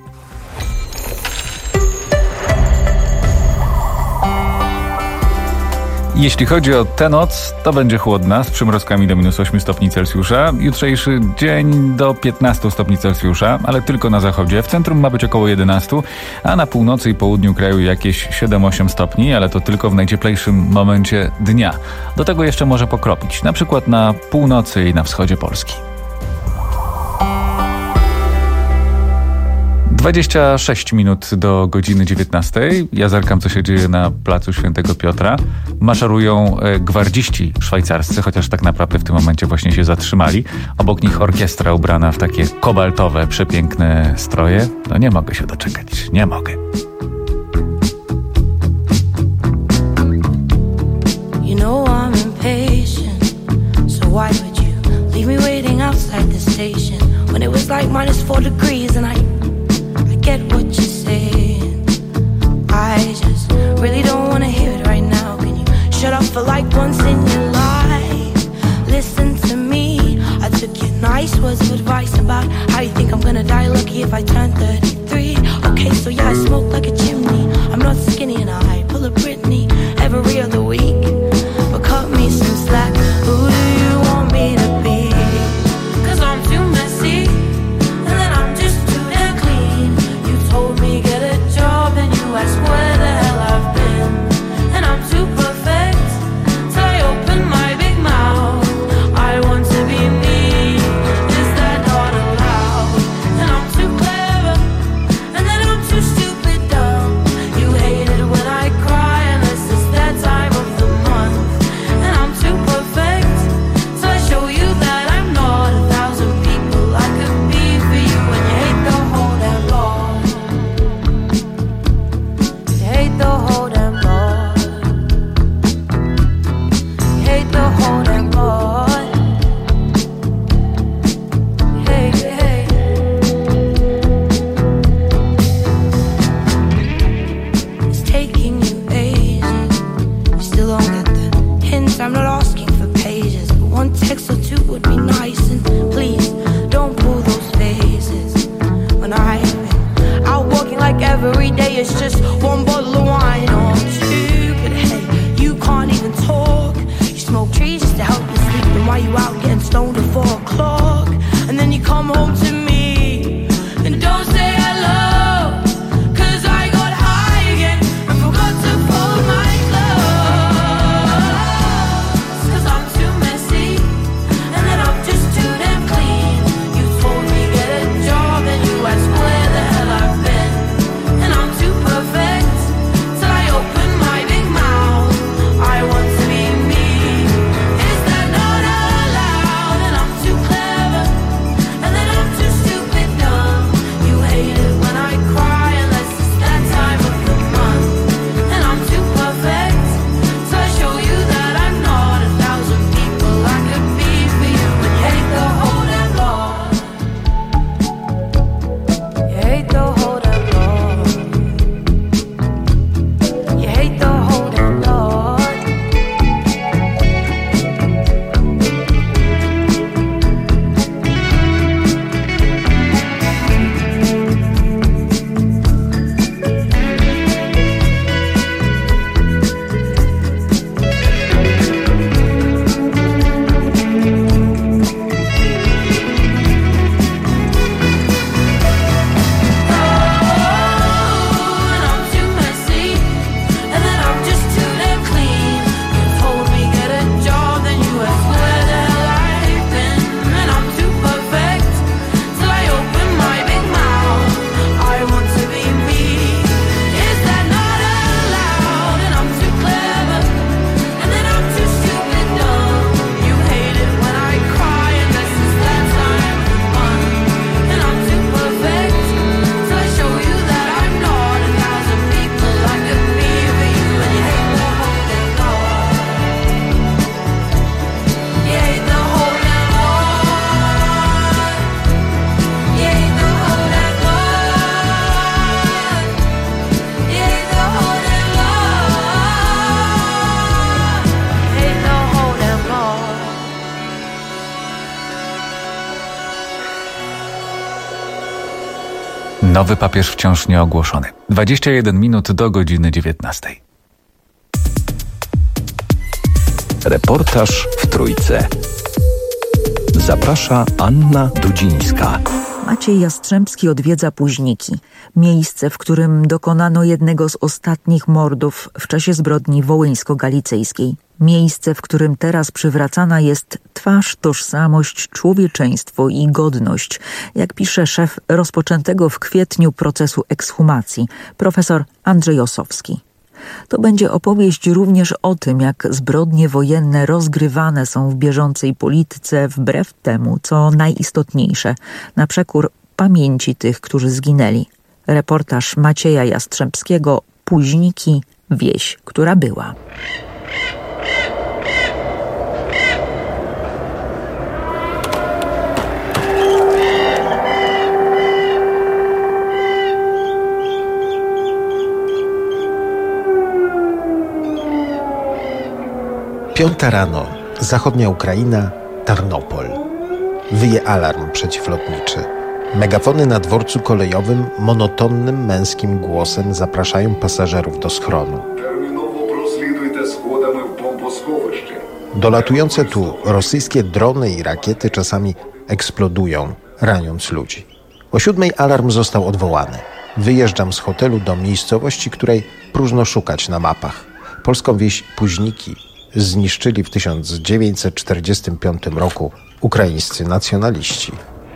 Jeśli chodzi o tę noc, to będzie chłodna, z przymrozkami do minus osiem stopni Celsjusza. Jutrzejszy dzień do piętnastu stopni Celsjusza, ale tylko na zachodzie. W centrum ma być około jedenastu, a na północy i południu kraju jakieś siedem osiem stopni, ale to tylko w najcieplejszym momencie dnia. Do tego jeszcze może pokropić, na przykład na północy i na wschodzie Polski. dwadzieścia sześć minut do godziny dziewiętnastej. Ja zerkam, co się dzieje na placu Świętego Piotra. Maszerują gwardziści szwajcarscy, chociaż tak naprawdę w tym momencie właśnie się zatrzymali. Obok nich orkiestra ubrana w takie kobaltowe, przepiękne stroje. No nie mogę się doczekać. Nie mogę. You know I'm impatient, so why would you leave me waiting outside the station when it was like minus four degrees and I get what you're saying. I just really don't want to hear it right now. Can you shut up for like once in your life? Listen to me. I took your nice words of advice about how you think I'm gonna die lucky if I turn thirty-three. Okay, so yeah, I smoke like a chimney. I'm not skinny and I pull a Britney every other week. But cut me some slack. Who do you want me to be? Cause I'm too messy. Ask where the hell I've been, and I'm too perfect till I open my big mouth. I want to be me, is that not allowed? And I'm too clever, and then I'm too stupid dumb. You hate it when I cry unless it's that time of the month. And I'm too perfect till I show you that I'm not a thousand people I could be for you, and you hate the whole damn law. Hate the whole damn lot. Hate the whole damn lot. Hey, hey. It's taking you ages. You still don't get the hints. I'm not asking for pages, but one text or two would be nice. And please don't pull those faces when I'm out walking like every day. It's just one bottle of wine or two. But hey, you can't even talk. You smoke trees just to help you sleep. Then why you out getting stoned at four o'clock? And then you come home to me and don't say hello. Cause I got high again and forgot to fold my clothes. Cause I'm too messy and then I'm just too damn clean. You told me get a job and you asked where the hell I've been. And I'm too perfect Nowy papież wciąż nie ogłoszony. dwadzieścia jeden minut do godziny dziewiętnastej. Reportaż w Trójce. Zaprasza Anna Dudzińska. Maciej Jastrzębski odwiedza Późniki, miejsce, w którym dokonano jednego z ostatnich mordów w czasie zbrodni wołyńsko-galicyjskiej. Miejsce, w którym teraz przywracana jest twarz, tożsamość, człowieczeństwo i godność, jak pisze szef rozpoczętego w kwietniu procesu ekshumacji, profesor Andrzej Osowski. To będzie opowieść również o tym, jak zbrodnie wojenne rozgrywane są w bieżącej polityce wbrew temu, co najistotniejsze, na przekór pamięci tych, którzy zginęli. Reportaż Macieja Jastrzębskiego, Późniki, wieś, która była. Piąta rano, zachodnia Ukraina, Tarnopol. Wyje alarm przeciwlotniczy. Megafony na dworcu kolejowym monotonnym męskim głosem zapraszają pasażerów do schronu. Dolatujące tu rosyjskie drony i rakiety czasami eksplodują, raniąc ludzi. O siódmej alarm został odwołany. Wyjeżdżam z hotelu do miejscowości, której próżno szukać na mapach. Polską wieś Późniki zniszczyli w tysiąc dziewięćset czterdziestym piątym roku ukraińscy nacjonaliści.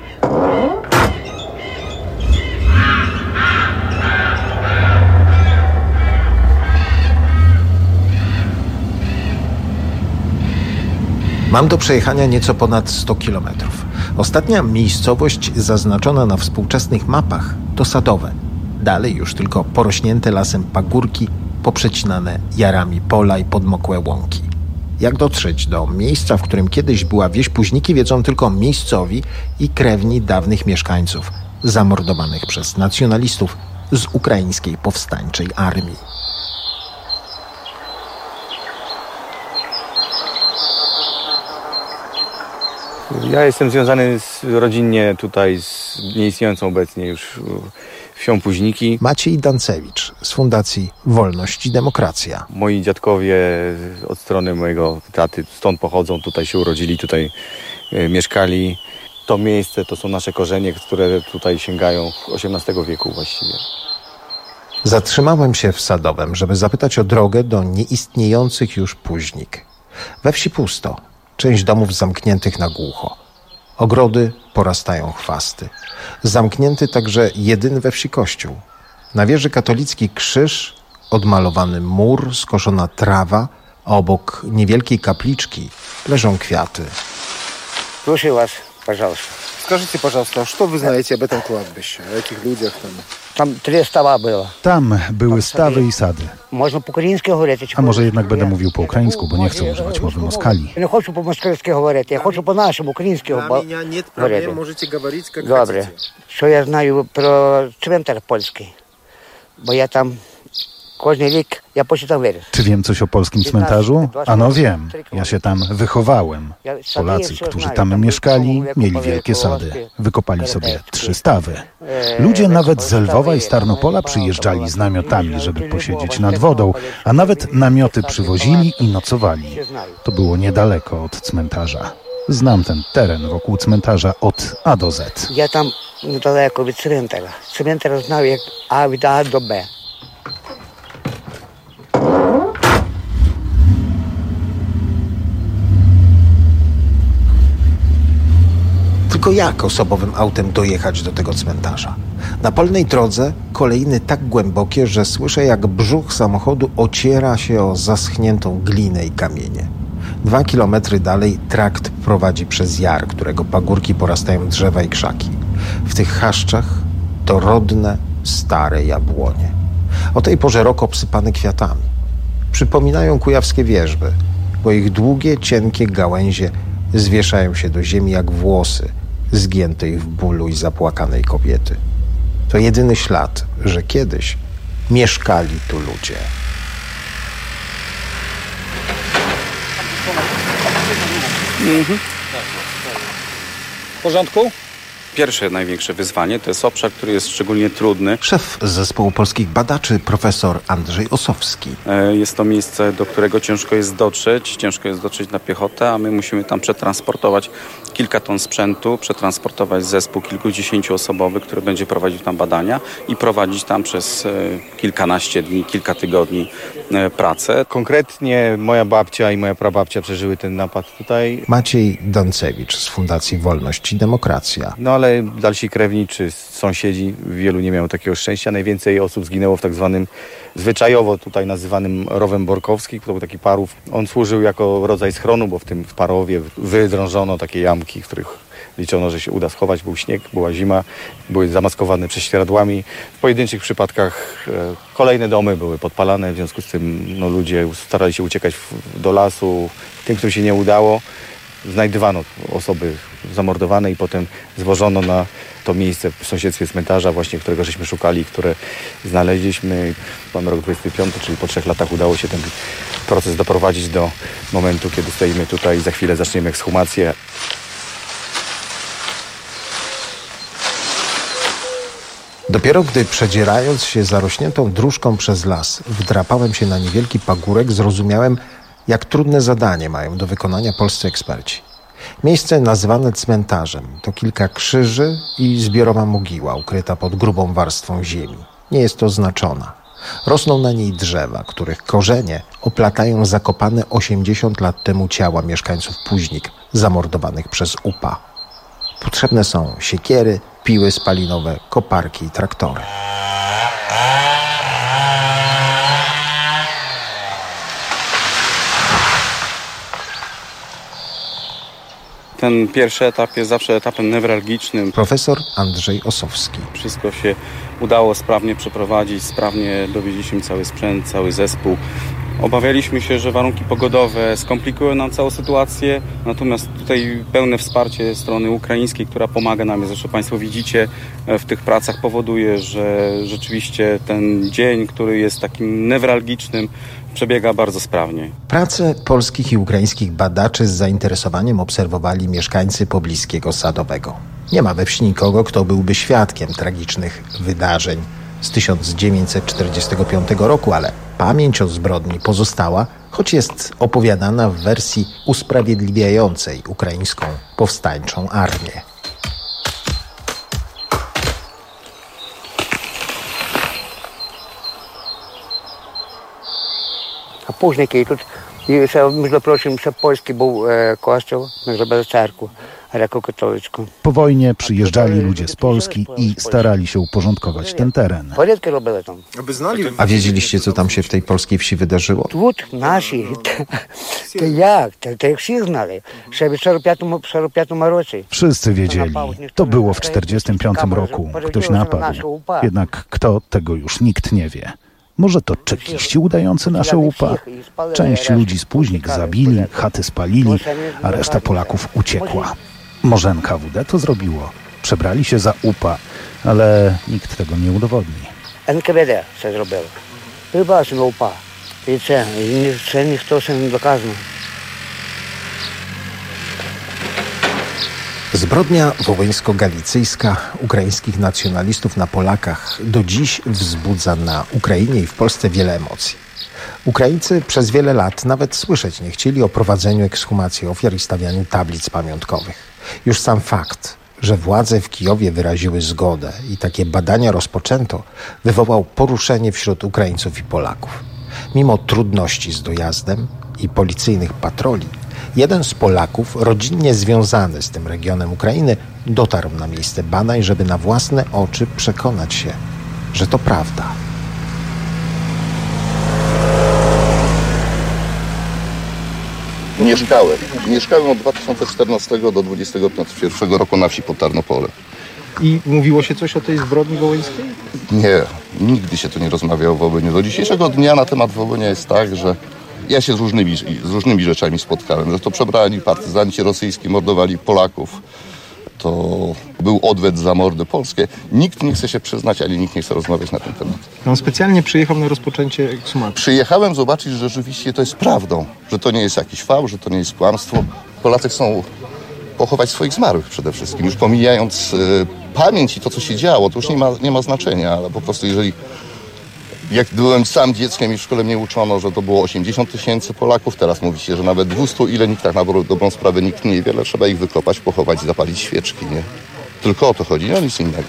Mam do przejechania nieco ponad sto kilometrów. Ostatnia miejscowość zaznaczona na współczesnych mapach to Sadowe. Dalej już tylko porośnięte lasem pagórki, poprzecinane jarami pola i podmokłe łąki. Jak dotrzeć do miejsca, w którym kiedyś była wieś Późniki, wiedzą tylko miejscowi i krewni dawnych mieszkańców, zamordowanych przez nacjonalistów z ukraińskiej powstańczej armii. Ja jestem związany z, rodzinnie tutaj z nieistniejącą obecnie już wsią Późniki. Maciej Dancewicz z Fundacji Wolność i Demokracja. Moi dziadkowie od strony mojego taty stąd pochodzą, tutaj się urodzili, tutaj e, mieszkali. To miejsce to są nasze korzenie, które tutaj sięgają osiemnastego wieku właściwie. Zatrzymałem się w Sadowem, żeby zapytać o drogę do nieistniejących już Późnik. We wsi pusto. Część domów zamkniętych na głucho. Ogrody porastają chwasty. Zamknięty także jedyny we wsi kościół. Na wieży katolicki krzyż, odmalowany mur, skoszona trawa, a obok niewielkiej kapliczki leżą kwiaty. Proszę was, пожалуйста. Скажите, пожалуйста, что вы знаете об этом кладбище, о этих людях там? Tam tyle stawa było. Tam były stawy i sady. Można po ukraińsku mówić. A może jednak będę mówił po ukraińsku, bo nie chcę używać mowy moskali. Nie chcę po moskiewsku mówić, ja chcę po naszemu ukraińskiemu mówić. Możecie mówić jak Dobrze. Co ja знаю про cmentarz polski, bo ja tam każdy rok, ja poczytam wiersz. Czy wiem coś o polskim cmentarzu? Ano wiem, ja się tam wychowałem. Polacy, którzy tam mieszkali, mieli wielkie sady. Wykopali sobie trzy stawy. Ludzie nawet z Lwowa i z Tarnopola przyjeżdżali z namiotami, żeby posiedzieć nad wodą, a nawet namioty przywozili i nocowali. To było niedaleko od cmentarza. Znam ten teren wokół cmentarza od A do Z. Ja tam niedaleko od cmentarza. Cmentarz znał jak A od A do B. Tylko jak osobowym autem dojechać do tego cmentarza? Na polnej drodze kolejny tak głębokie, że słyszę, jak brzuch samochodu ociera się o zaschniętą glinę i kamienie. Dwa kilometry dalej trakt prowadzi przez jar, którego pagórki porastają drzewa i krzaki. W tych chaszczach to rodne, stare jabłonie. O tej porze rok obsypane kwiatami. Przypominają kujawskie wierzby, bo ich długie, cienkie gałęzie zwieszają się do ziemi jak włosy zgiętej w bólu i zapłakanej kobiety. To jedyny ślad, że kiedyś mieszkali tu ludzie. Mhm. W porządku? Pierwsze największe wyzwanie to jest obszar, który jest szczególnie trudny. Szef Zespołu Polskich Badaczy, profesor Andrzej Osowski. Jest to miejsce, do którego ciężko jest dotrzeć, ciężko jest dotrzeć na piechotę, a my musimy tam przetransportować kilka ton sprzętu, przetransportować zespół kilkudziesięcioosobowy, który będzie prowadził tam badania i prowadzić tam przez kilkanaście dni, kilka tygodni pracę. Konkretnie moja babcia i moja prababcia przeżyły ten napad tutaj. Maciej Doncewicz z Fundacji Wolność i Demokracja. No ale dalsi krewni czy sąsiedzi, wielu nie miało takiego szczęścia. Najwięcej osób zginęło w tak zwanym, zwyczajowo tutaj nazywanym rowem Borkowski. To był taki parów. On służył jako rodzaj schronu, bo w tym parowie wydrążono takie jamki, w których liczono, że się uda schować. Był śnieg, była zima, były zamaskowane prześcieradłami. W pojedynczych przypadkach e, kolejne domy były podpalane, w związku z tym no, ludzie starali się uciekać w, do lasu. Tym, którym się nie udało, znajdywano osoby zamordowane i potem zwożono na to miejsce w sąsiedztwie cmentarza, właśnie którego żeśmy szukali, które znaleźliśmy. Mamy rok dwudziesty piąty, czyli po trzech latach udało się ten proces doprowadzić do momentu, kiedy stoimy tutaj i za chwilę zaczniemy ekshumację. Dopiero gdy przedzierając się zarośniętą dróżką przez las, wdrapałem się na niewielki pagórek, zrozumiałem, jak trudne zadanie mają do wykonania polscy eksperci. Miejsce nazwane cmentarzem to kilka krzyży i zbiorowa mogiła ukryta pod grubą warstwą ziemi. Nie jest oznaczona. Rosną na niej drzewa, których korzenie oplatają zakopane osiemdziesiąt lat temu ciała mieszkańców Późnik, zamordowanych przez U P A. Potrzebne są siekiery, piły spalinowe, koparki i traktory. Ten pierwszy etap jest zawsze etapem newralgicznym. Profesor Andrzej Osowski. Wszystko się udało sprawnie przeprowadzić, sprawnie dowieźliśmy cały sprzęt, cały zespół. Obawialiśmy się, że warunki pogodowe skomplikują nam całą sytuację, natomiast tutaj pełne wsparcie strony ukraińskiej, która pomaga nam, zresztą Państwo widzicie, w tych pracach powoduje, że rzeczywiście ten dzień, który jest takim newralgicznym, przebiega bardzo sprawnie. Pracę polskich i ukraińskich badaczy z zainteresowaniem obserwowali mieszkańcy pobliskiego Sadowego. Nie ma we wsi nikogo, kto byłby świadkiem tragicznych wydarzeń z tysiąc dziewięćset czterdziestego piątego roku, ale pamięć o zbrodni pozostała, choć jest opowiadana w wersji usprawiedliwiającej ukraińską powstańczą armię. A później, kiedy тут, między прочим, ще польський був kościół, ми зробили церкву grecko-katolicką. Po wojnie przyjeżdżali ludzie z Polski i starali się uporządkować ten teren. Porядki robili tam. A wiedzieliście, co tam się w tej polskiej wsi wydarzyło? Тут nasi, to jak? To jak wszyscy znali. Ще w czterdziestym piątym roці. Wszyscy wiedzieli. To było w czterdziestym piątym roku. Ktoś napadł. Jednak kto, tego już nikt nie wie. Może to czekiści udający nasze U P A? Część ludzi z Późnik zabili, chaty spalili, a reszta Polaków uciekła. Może N K W D to zrobiło. Przebrali się za U P A, ale nikt tego nie udowodni. N K W D це зробило. Прибався на U P A. І це, і це ніхто ще не доказано. Zbrodnia wołyńsko-galicyjska ukraińskich nacjonalistów na Polakach do dziś wzbudza na Ukrainie i w Polsce wiele emocji. Ukraińcy przez wiele lat nawet słyszeć nie chcieli o prowadzeniu ekshumacji ofiar i stawianiu tablic pamiątkowych. Już sam fakt, że władze w Kijowie wyraziły zgodę i takie badania rozpoczęto, wywołał poruszenie wśród Ukraińców i Polaków. Mimo trudności z dojazdem i policyjnych patroli, jeden z Polaków, rodzinnie związany z tym regionem Ukrainy, dotarł na miejsce badań, żeby na własne oczy przekonać się, że to prawda. Mieszkałem. Mieszkałem od dwa tysiące czternastego do dwudziestego pierwszego roku na wsi pod Tarnopolem. I mówiło się coś o tej zbrodni wołyńskiej? Nie, nigdy się tu nie rozmawiało w Wołyniu. Do dzisiejszego dnia na temat Wołynia jest tak, że ja się z różnymi, z różnymi rzeczami spotkałem, że to przebrani partyzanci rosyjscy mordowali Polaków. To był odwet za mordy polskie. Nikt nie chce się przyznać, ani nikt nie chce rozmawiać na ten temat. On specjalnie przyjechał na rozpoczęcie ekshumacji. Przyjechałem zobaczyć, że rzeczywiście to jest prawdą, że to nie jest jakiś fałsz, że to nie jest kłamstwo. Polacy chcą pochować swoich zmarłych przede wszystkim. Już pomijając y, pamięć i to, co się działo, to już nie ma, nie ma znaczenia, ale po prostu jeżeli jak byłem sam dzieckiem i w szkole mnie uczono, że to było osiemdziesiąt tysięcy Polaków, teraz mówi się, że nawet dwieście, ile nikt tak na dobrą sprawę nikt nie wie, ale trzeba ich wykopać, pochować i zapalić świeczki, nie? Tylko o to chodzi, nie o nic innego.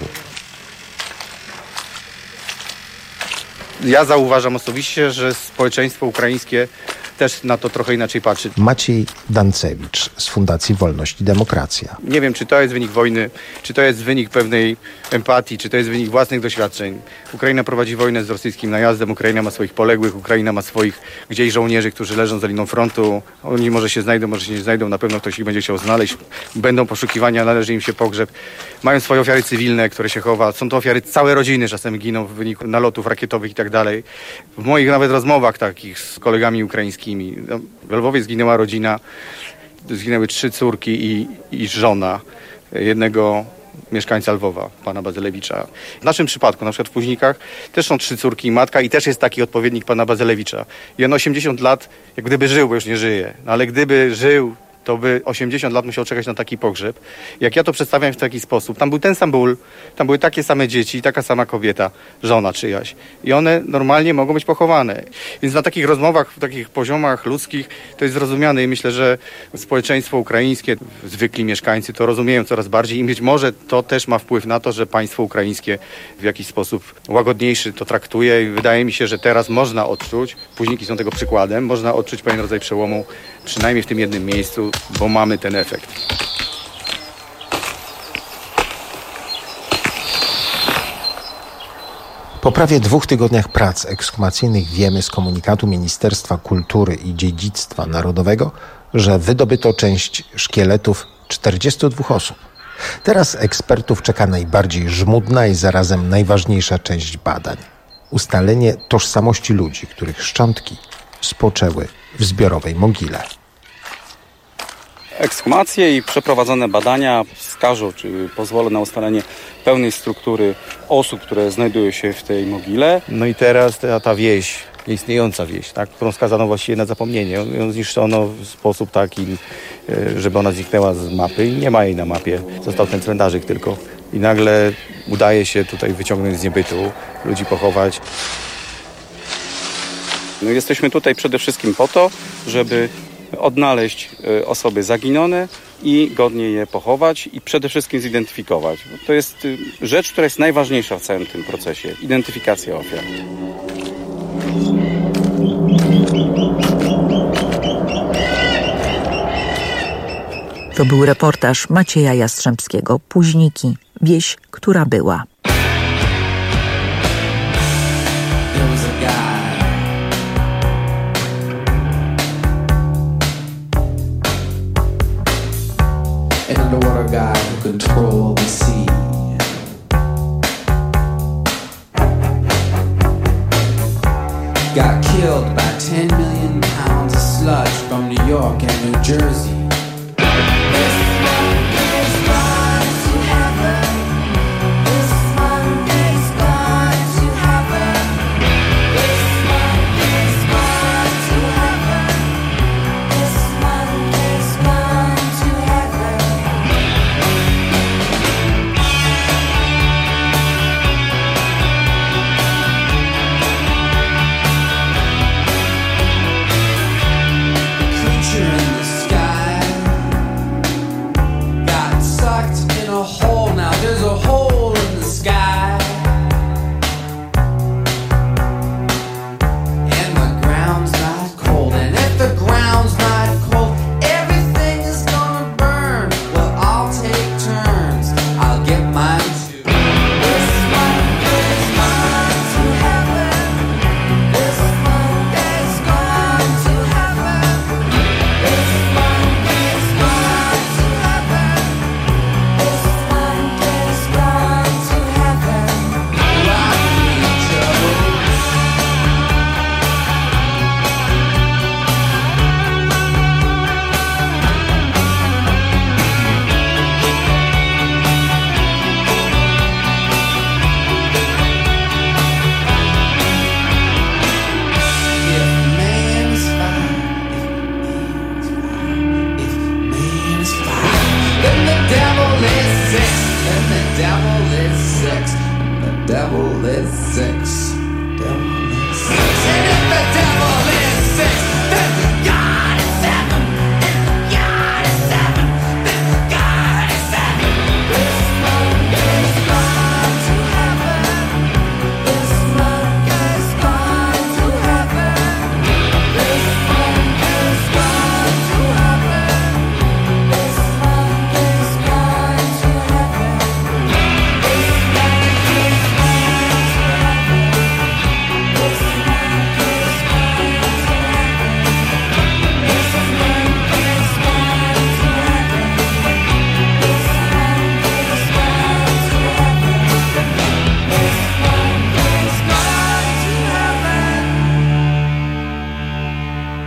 Ja zauważam osobiście, że społeczeństwo ukraińskie też na to trochę inaczej patrzy. Maciej Dancewicz z Fundacji Wolność i Demokracja. Nie wiem, czy to jest wynik wojny, czy to jest wynik pewnej empatii, czy to jest wynik własnych doświadczeń. Ukraina prowadzi wojnę z rosyjskim najazdem, Ukraina ma swoich poległych, Ukraina ma swoich gdzieś żołnierzy, którzy leżą za linią frontu. Oni może się znajdą, może się nie znajdą, na pewno ktoś ich będzie chciał znaleźć. Będą poszukiwania, należy im się pogrzeb. Mają swoje ofiary cywilne, które się chowa. Są to ofiary, całe rodziny czasem giną w wyniku nalotów rakietowych i tak dalej. W moich nawet rozmowach takich z kolegami ukraińskimi w Lwowie zginęła rodzina, zginęły trzy córki i, i żona jednego mieszkańca Lwowa, pana Bazylewicza. W naszym przypadku, na przykład w Późnikach, też są trzy córki i matka i też jest taki odpowiednik pana Bazylewicza. I on osiemdziesiąt lat, jak gdyby żył, bo już nie żyje, no ale gdyby żył, to by osiemdziesiąt lat musiał czekać na taki pogrzeb. Jak ja to przedstawiam w taki sposób, tam był ten sam ból, tam były takie same dzieci, taka sama kobieta, żona czyjaś. I one normalnie mogą być pochowane. Więc na takich rozmowach, w takich poziomach ludzkich to jest zrozumiane i myślę, że społeczeństwo ukraińskie, zwykli mieszkańcy to rozumieją coraz bardziej i być może to też ma wpływ na to, że państwo ukraińskie w jakiś sposób łagodniejszy to traktuje i wydaje mi się, że teraz można odczuć, Późniki są tego przykładem, można odczuć pewien rodzaj przełomu, przynajmniej w tym jednym miejscu, bo mamy ten efekt. Po prawie dwóch tygodniach prac ekshumacyjnych wiemy z komunikatu Ministerstwa Kultury i Dziedzictwa Narodowego, że wydobyto część szkieletów czterdziestu dwóch osób. Teraz ekspertów czeka najbardziej żmudna i zarazem najważniejsza część badań. Ustalenie tożsamości ludzi, których szczątki spoczęły w zbiorowej mogile. Ekshumacje i przeprowadzone badania wskażą, czy pozwolą na ustalenie pełnej struktury osób, które znajdują się w tej mogile. No i teraz ta, ta wieś, istniejąca wieś, tak, którą skazano właściwie na zapomnienie. Ją zniszczono w sposób taki, żeby ona zniknęła z mapy i nie ma jej na mapie. Został ten cmentarzyk tylko. I nagle udaje się tutaj wyciągnąć z niebytu, ludzi pochować. No jesteśmy tutaj przede wszystkim po to, żeby odnaleźć osoby zaginione i godnie je pochować i przede wszystkim zidentyfikować. To jest rzecz, która jest najważniejsza w całym tym procesie. Identyfikacja ofiar. To był reportaż Macieja Jastrzębskiego. Późniki. Wieś, która była. Underwater guy who controlled the sea. Got killed by ten million pounds of sludge from New York and New Jersey. Creature in the sky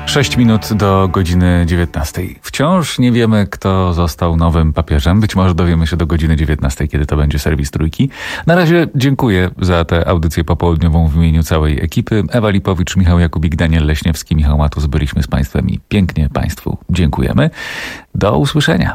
Sześć minut do godziny dziewiętnastej. Wciąż nie wiemy, kto został nowym papieżem. Być może dowiemy się do godziny dziewiętnastej, kiedy to będzie serwis Trójki. Na razie dziękuję za tę audycję popołudniową w imieniu całej ekipy. Ewa Lipowicz, Michał Jakubik, Daniel Leśniewski, Michał Matus. Byliśmy z Państwem i pięknie Państwu dziękujemy. Do usłyszenia.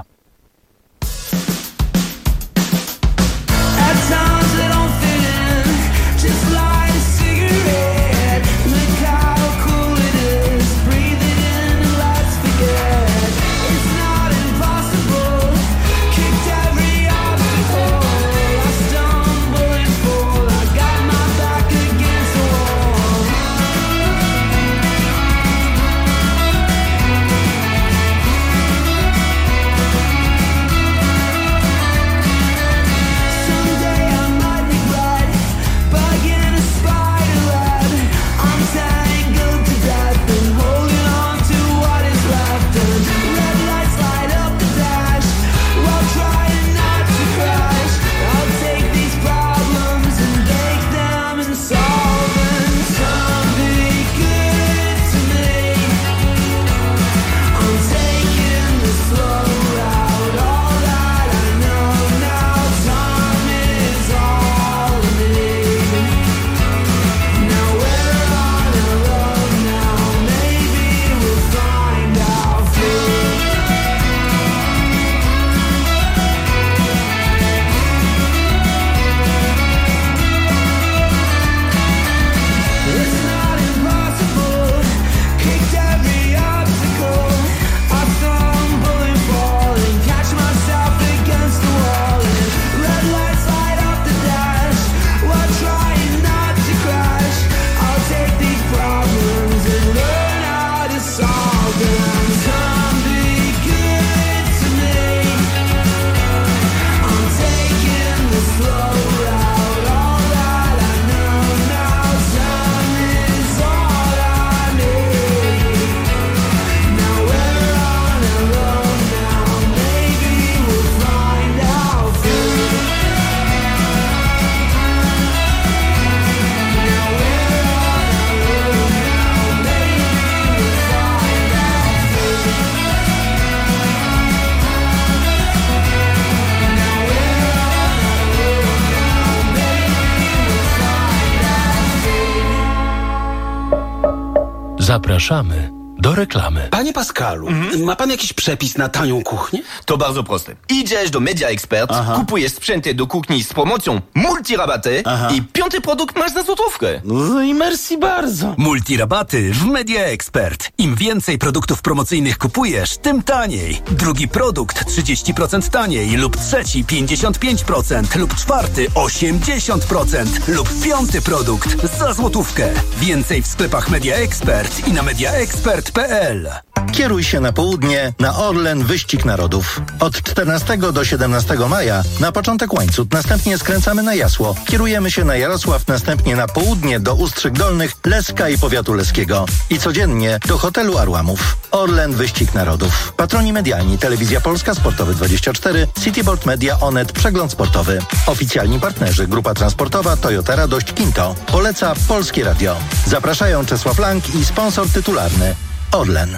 Zapraszamy do reklamy. Panie Pascalu, mhm. ma pan jakiś przepis na tanią kuchnię? To bardzo proste. Idziesz do Media Expert, Aha. kupujesz sprzęty do kuchni z promocją Multirabaty Aha. i piąty produkt masz za złotówkę. No i merci bardzo. Multirabaty w Media Expert. Im więcej produktów promocyjnych kupujesz, tym taniej. Drugi produkt trzydzieści procent taniej lub trzeci pięćdziesiąt pięć procent lub czwarty osiemdziesiąt procent lub piąty produkt za złotówkę. Więcej w sklepach Media Expert i na mediaexpert kropka p l. Kieruj się na południe na Orlen Wyścig Narodów. Od czternastego do siedemnastego maja na początek Łańcut, następnie skręcamy na Jasło. Kierujemy się na Jarosław, następnie na południe do Ustrzyk Dolnych, Leska i powiatu leskiego. I codziennie do hotelu Arłamów. Orlen Wyścig Narodów. Patroni medialni: Telewizja Polska, Sportowy dwadzieścia cztery, Cityboard Media, Onet, Przegląd Sportowy. Oficjalni partnerzy: Grupa Transportowa, Toyota Radość, Kinto. Poleca Polskie Radio. Zapraszają Czesław Lang i sponsor tytularny Orlen.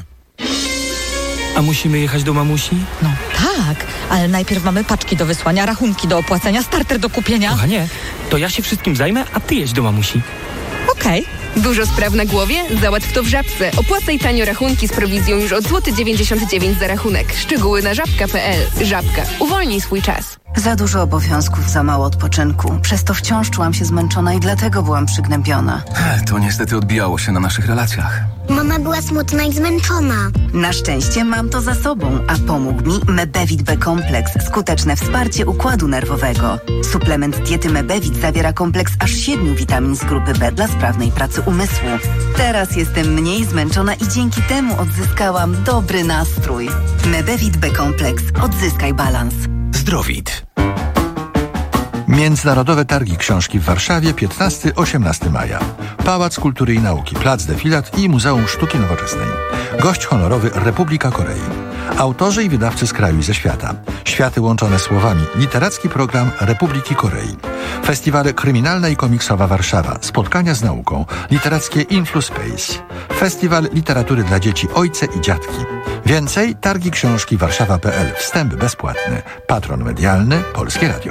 A musimy jechać do mamusi? No tak, ale najpierw mamy paczki do wysłania, rachunki do opłacenia, starter do kupienia. Kochanie, to ja się wszystkim zajmę, a ty jedź do mamusi. Okej. Okay. Dużo spraw na głowie? Załatw to w Żabce. Opłacaj tanio rachunki z prowizją już od złoty dziewięćdziesiąt dziewięć za rachunek. Szczegóły na żabka kropka p l. Żabka. Uwolnij swój czas. Za dużo obowiązków, za mało odpoczynku. Przez to wciąż czułam się zmęczona i dlatego byłam przygnębiona. To niestety odbijało się na naszych relacjach. Mama była smutna i zmęczona. Na szczęście mam to za sobą, a pomógł mi Mebevit B Kompleks. Skuteczne wsparcie układu nerwowego. Suplement diety Mebevit zawiera kompleks aż siedmiu witamin z grupy B dla sprawnej pracy umysłu. Teraz jestem mniej zmęczona i dzięki temu odzyskałam dobry nastrój. Mebevit B Kompleks. Odzyskaj balans. Zdrowit. Międzynarodowe Targi Książki w Warszawie piętnastego do osiemnastego maja. Pałac Kultury i Nauki, Plac Defilat i Muzeum Sztuki Nowoczesnej. Gość honorowy Republika Korei. Autorzy i wydawcy z kraju i ze świata. Światy łączone słowami. Literacki program Republiki Korei. Festiwale Kryminalna i Komiksowa Warszawa. Spotkania z nauką. Literackie InfluSpace. Festiwal Literatury dla Dzieci Ojce i Dziadki. Więcej targi książki warszawa kropka p l. Wstęp bezpłatny. Patron medialny Polskie Radio.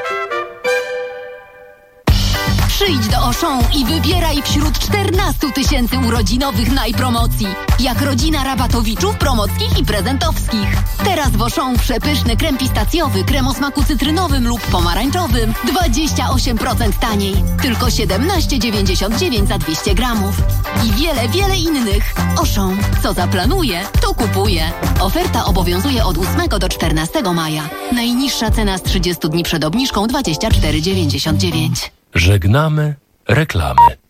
Przyjdź do Auchan i wybieraj wśród czternastu tysięcy urodzinowych najpromocji. Jak rodzina rabatowiczów, promockich i prezentowskich. Teraz w Auchan przepyszny krem pistacjowy, krem o smaku cytrynowym lub pomarańczowym. dwadzieścia osiem procent taniej. Tylko siedemnaście dziewięćdziesiąt dziewięć za dwieście gramów. I wiele, wiele innych. Auchan. Co zaplanuje, to kupuje. Oferta obowiązuje od ósmego do czternastego maja. Najniższa cena z trzydziestu dni przed obniżką dwadzieścia cztery dziewięćdziesiąt dziewięć. Żegnamy reklamy.